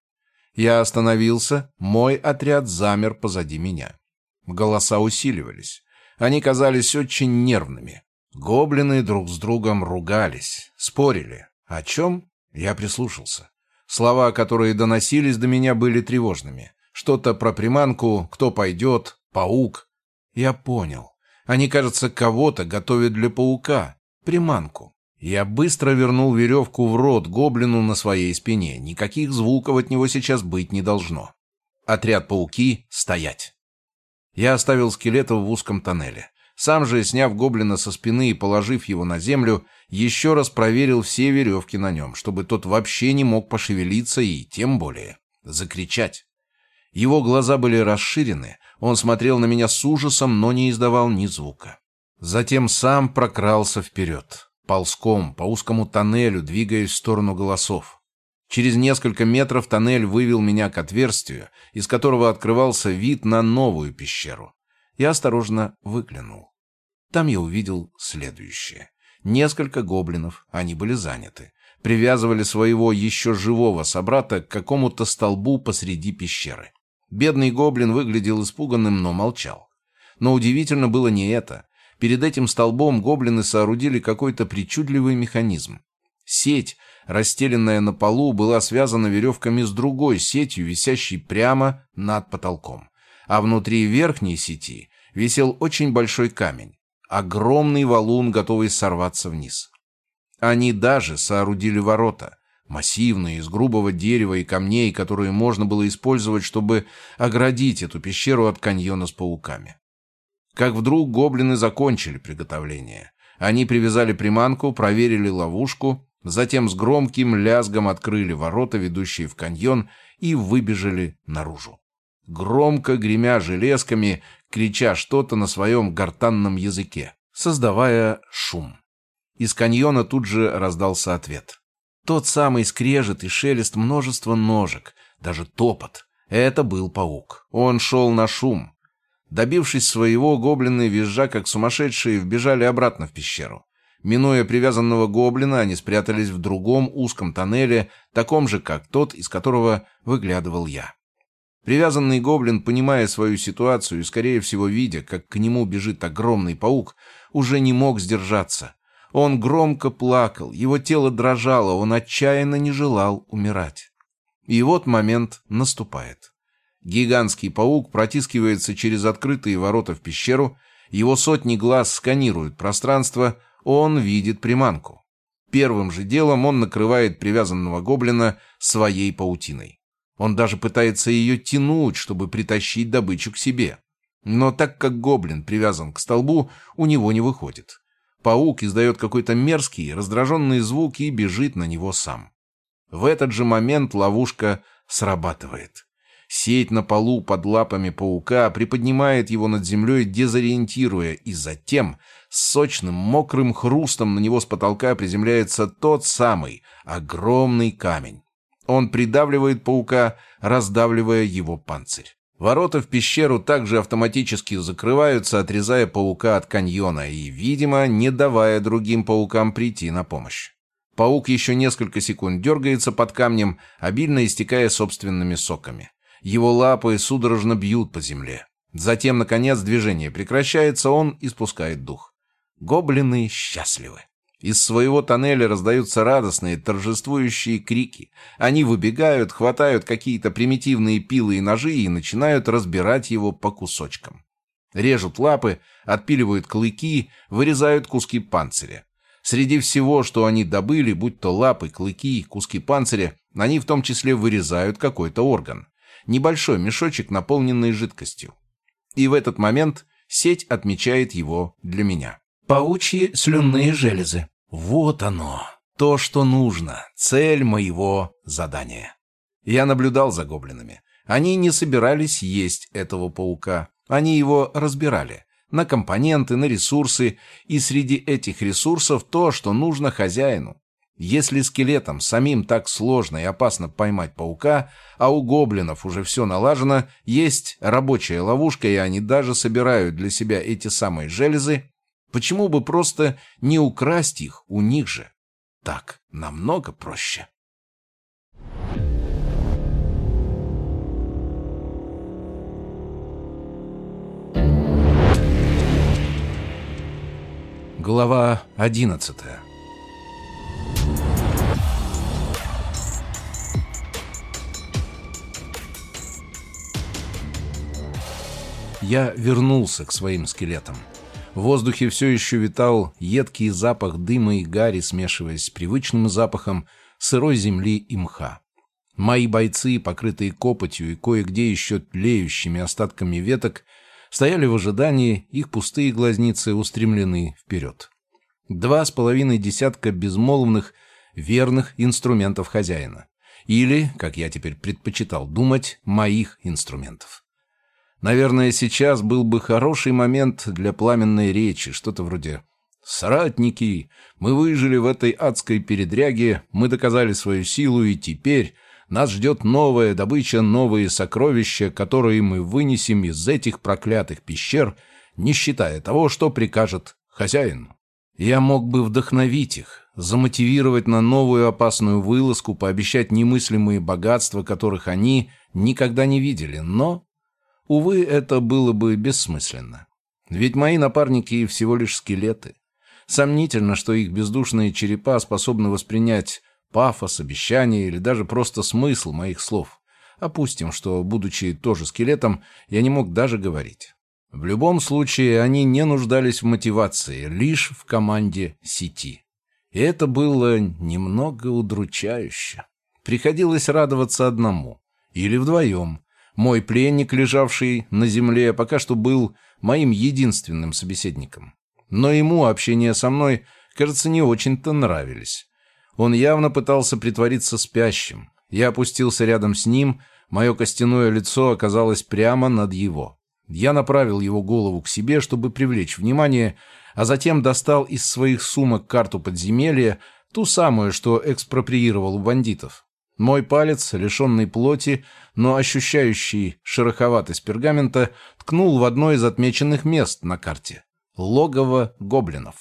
Я остановился, мой отряд замер позади меня. Голоса усиливались. Они казались очень нервными. Гоблины друг с другом ругались, спорили. О чем? Я прислушался. Слова, которые доносились до меня, были тревожными. Что-то про приманку, кто пойдет, паук. Я понял. Они, кажется, кого-то готовят для паука. Приманку. Я быстро вернул веревку в рот гоблину на своей спине. Никаких звуков от него сейчас быть не должно. Отряд пауки — стоять. Я оставил скелета в узком тоннеле. Сам же, сняв гоблина со спины и положив его на землю, еще раз проверил все веревки на нем, чтобы тот вообще не мог пошевелиться и, тем более, закричать. Его глаза были расширены, он смотрел на меня с ужасом, но не издавал ни звука. Затем сам прокрался вперед, ползком, по узкому тоннелю, двигаясь в сторону голосов. Через несколько метров тоннель вывел меня к отверстию, из которого открывался вид на новую пещеру. Я осторожно выглянул. Там я увидел следующее. Несколько гоблинов, они были заняты, привязывали своего еще живого собрата к какому-то столбу посреди пещеры. Бедный гоблин выглядел испуганным, но молчал. Но удивительно было не это. Перед этим столбом гоблины соорудили какой-то причудливый механизм. Сеть, расстеленная на полу, была связана веревками с другой сетью, висящей прямо над потолком. А внутри верхней сети висел очень большой камень. Огромный валун, готовый сорваться вниз. Они даже соорудили ворота, массивные, из грубого дерева и камней, которые можно было использовать, чтобы оградить эту пещеру от каньона с пауками. Как вдруг гоблины закончили приготовление. Они привязали приманку, проверили ловушку, затем с громким лязгом открыли ворота, ведущие в каньон, и выбежали наружу. Громко гремя железками, крича что-то на своем гортанном языке, создавая шум. Из каньона тут же раздался ответ. Тот самый скрежет и шелест множества ножек, даже топот. Это был паук. Он шел на шум. Добившись своего, гоблины, визжа как сумасшедшие, вбежали обратно в пещеру. Минуя привязанного гоблина, они спрятались в другом узком тоннеле, таком же, как тот, из которого выглядывал я. Привязанный гоблин, понимая свою ситуацию и, скорее всего, видя, как к нему бежит огромный паук, уже не мог сдержаться. Он громко плакал, его тело дрожало, он отчаянно не желал умирать. И вот момент наступает. Гигантский паук протискивается через открытые ворота в пещеру, его сотни глаз сканируют пространство, он видит приманку. Первым же делом он накрывает привязанного гоблина своей паутиной. Он даже пытается ее тянуть, чтобы притащить добычу к себе. Но так как гоблин привязан к столбу, у него не выходит. Паук издает какой-то мерзкий, раздраженный звук и бежит на него сам. В этот же момент ловушка срабатывает. Сеть на полу под лапами паука приподнимает его над землей, дезориентируя, и затем с сочным мокрым хрустом на него с потолка приземляется тот самый огромный камень. Он придавливает паука, раздавливая его панцирь. Ворота в пещеру также автоматически закрываются, отрезая паука от каньона и, видимо, не давая другим паукам прийти на помощь. Паук еще несколько секунд дергается под камнем, обильно истекая собственными соками. Его лапы судорожно бьют по земле. Затем, наконец, движение прекращается, он испускает дух. Гоблины счастливы. Из своего тоннеля раздаются радостные, торжествующие крики. Они выбегают, хватают какие-то примитивные пилы и ножи и начинают разбирать его по кусочкам. Режут лапы, отпиливают клыки, вырезают куски панциря. Среди всего, что они добыли, будь то лапы, клыки, куски панциря, они в том числе вырезают какой-то орган. Небольшой мешочек, наполненный жидкостью. И в этот момент сеть отмечает его для меня. Паучьи слюнные железы. Вот оно. То, что нужно. Цель моего задания. Я наблюдал за гоблинами. Они не собирались есть этого паука. Они его разбирали. На компоненты, на ресурсы. И среди этих ресурсов то, что нужно хозяину. Если скелетам самим так сложно и опасно поймать паука, а у гоблинов уже все налажено, есть рабочая ловушка, и они даже собирают для себя эти самые железы, почему бы просто не украсть их у них же? Так намного проще. Глава 11. Я вернулся к своим скелетам. В воздухе все еще витал едкий запах дыма и гари, смешиваясь с привычным запахом сырой земли и мха. Мои бойцы, покрытые копотью и кое-где еще тлеющими остатками веток, стояли в ожидании, их пустые глазницы устремлены вперед. 2,5 десятка безмолвных, верных инструментов хозяина. Или, как я теперь предпочитал думать, моих инструментов. Наверное, сейчас был бы хороший момент для пламенной речи, что-то вроде «Соратники, мы выжили в этой адской передряге, мы доказали свою силу, и теперь нас ждет новая добыча, новые сокровища, которые мы вынесем из этих проклятых пещер, не считая того, что прикажет хозяин». Я мог бы вдохновить их, замотивировать на новую опасную вылазку, пообещать немыслимые богатства, которых они никогда не видели, но, увы, это было бы бессмысленно. Ведь мои напарники всего лишь скелеты. Сомнительно, что их бездушные черепа способны воспринять пафос, обещания или даже просто смысл моих слов. Опустим, что, будучи тоже скелетом, я не мог даже говорить. В любом случае, они не нуждались в мотивации, лишь в команде сети. И это было немного удручающе. Приходилось радоваться одному. Или вдвоем. Мой пленник, лежавший на земле, пока что был моим единственным собеседником. Но ему общение со мной, кажется, не очень-то нравились. Он явно пытался притвориться спящим. Я опустился рядом с ним, мое костяное лицо оказалось прямо над его. Я направил его голову к себе, чтобы привлечь внимание, а затем достал из своих сумок карту подземелья, ту самую, что экспроприировал у бандитов. Мой палец, лишенный плоти, но ощущающий шероховатость пергамента, ткнул в одно из отмеченных мест на карте — логово гоблинов.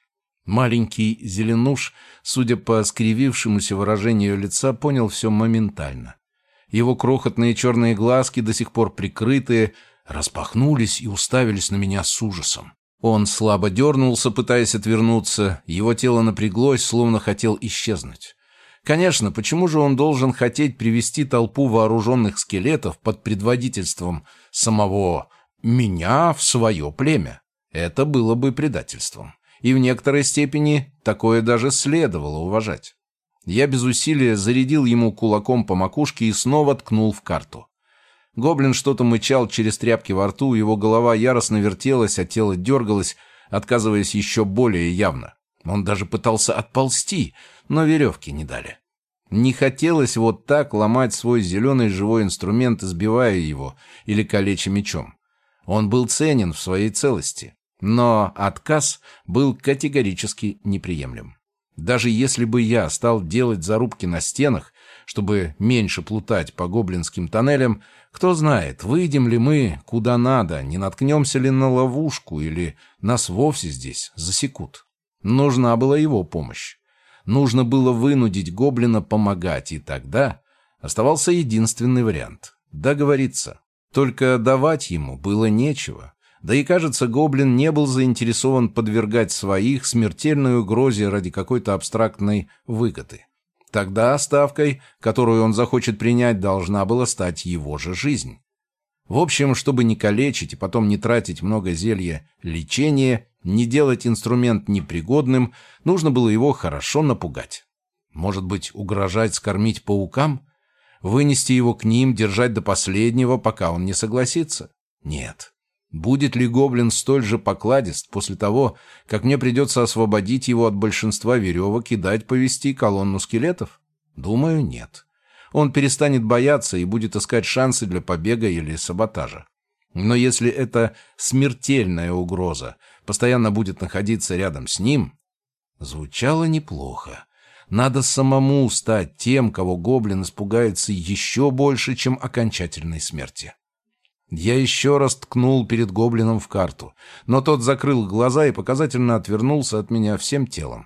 Маленький зеленуш, судя по скривившемуся выражению лица, понял все моментально. Его крохотные черные глазки, до сих пор прикрытые, распахнулись и уставились на меня с ужасом. Он слабо дернулся, пытаясь отвернуться, его тело напряглось, словно хотел исчезнуть. Конечно, почему же он должен хотеть привести толпу вооруженных скелетов под предводительством самого меня в свое племя? Это было бы предательством. И в некоторой степени такое даже следовало уважать. Я без усилия зарядил ему кулаком по макушке и снова ткнул в карту. Гоблин что-то мычал через тряпки во рту, его голова яростно вертелась, а тело дергалось, отказываясь еще более явно. Он даже пытался отползти, но веревки не дали. Не хотелось вот так ломать свой зеленый живой инструмент, избивая его или калеча мечом. Он был ценен в своей целости, но отказ был категорически неприемлем. Даже если бы я стал делать зарубки на стенах, чтобы меньше плутать по гоблинским тоннелям, кто знает, выйдем ли мы куда надо, не наткнемся ли на ловушку или нас вовсе здесь засекут. Нужна была его помощь. Нужно было вынудить гоблина помогать, и тогда оставался единственный вариант — договориться. Только давать ему было нечего. Да и, кажется, гоблин не был заинтересован подвергать своих смертельной угрозе ради какой-то абстрактной выгоды. Тогда ставкой, которую он захочет принять, должна была стать его же жизнь. В общем, чтобы не калечить и потом не тратить много зелья лечения, не делать инструмент непригодным, нужно было его хорошо напугать. Может быть, угрожать скормить паукам? Вынести его к ним, держать до последнего, пока он не согласится? Нет. Будет ли гоблин столь же покладист после того, как мне придется освободить его от большинства веревок и дать повести колонну скелетов? Думаю, нет. Он перестанет бояться и будет искать шансы для побега или саботажа. Но если эта смертельная угроза постоянно будет находиться рядом с ним, звучало неплохо. Надо самому стать тем, кого гоблин испугается еще больше, чем окончательной смерти. Я еще раз ткнул перед гоблином в карту, но тот закрыл глаза и показательно отвернулся от меня всем телом.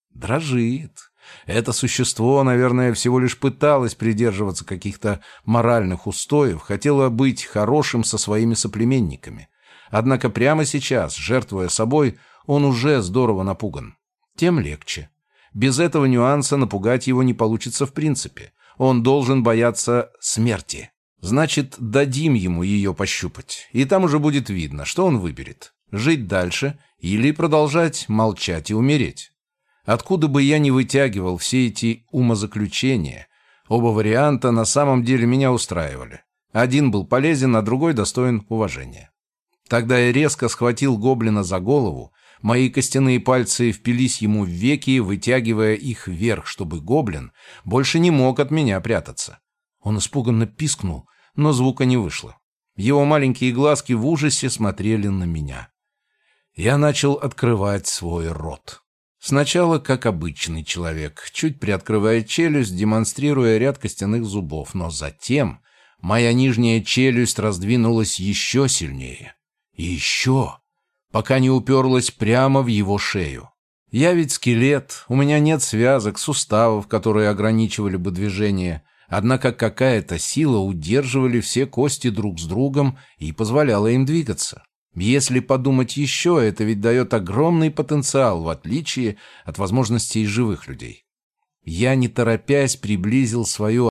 Дрожит. Это существо, наверное, всего лишь пыталось придерживаться каких-то моральных устоев, хотело быть хорошим со своими соплеменниками. Однако прямо сейчас, жертвуя собой, он уже здорово напуган. Тем легче. Без этого нюанса напугать его не получится в принципе. Он должен бояться смерти. Значит, дадим ему ее пощупать, и там уже будет видно, что он выберет. Жить дальше или продолжать молчать и умереть. Откуда бы я ни вытягивал все эти умозаключения, оба варианта на самом деле меня устраивали. Один был полезен, а другой достоин уважения. Тогда я резко схватил гоблина за голову, мои костяные пальцы впились ему в веки, вытягивая их вверх, чтобы гоблин больше не мог от меня прятаться. Он испуганно пискнул, но звука не вышло. Его маленькие глазки в ужасе смотрели на меня. Я начал открывать свой рот. Сначала как обычный человек, чуть приоткрывая челюсть, демонстрируя ряд костяных зубов, но затем моя нижняя челюсть раздвинулась еще сильнее. И еще, пока не уперлась прямо в его шею. Я ведь скелет, у меня нет связок, суставов, которые ограничивали бы движение. Однако какая-то сила удерживали все кости друг с другом и позволяла им двигаться. Если подумать еще, это ведь дает огромный потенциал, в отличие от возможностей живых людей. Я, не торопясь, приблизил свою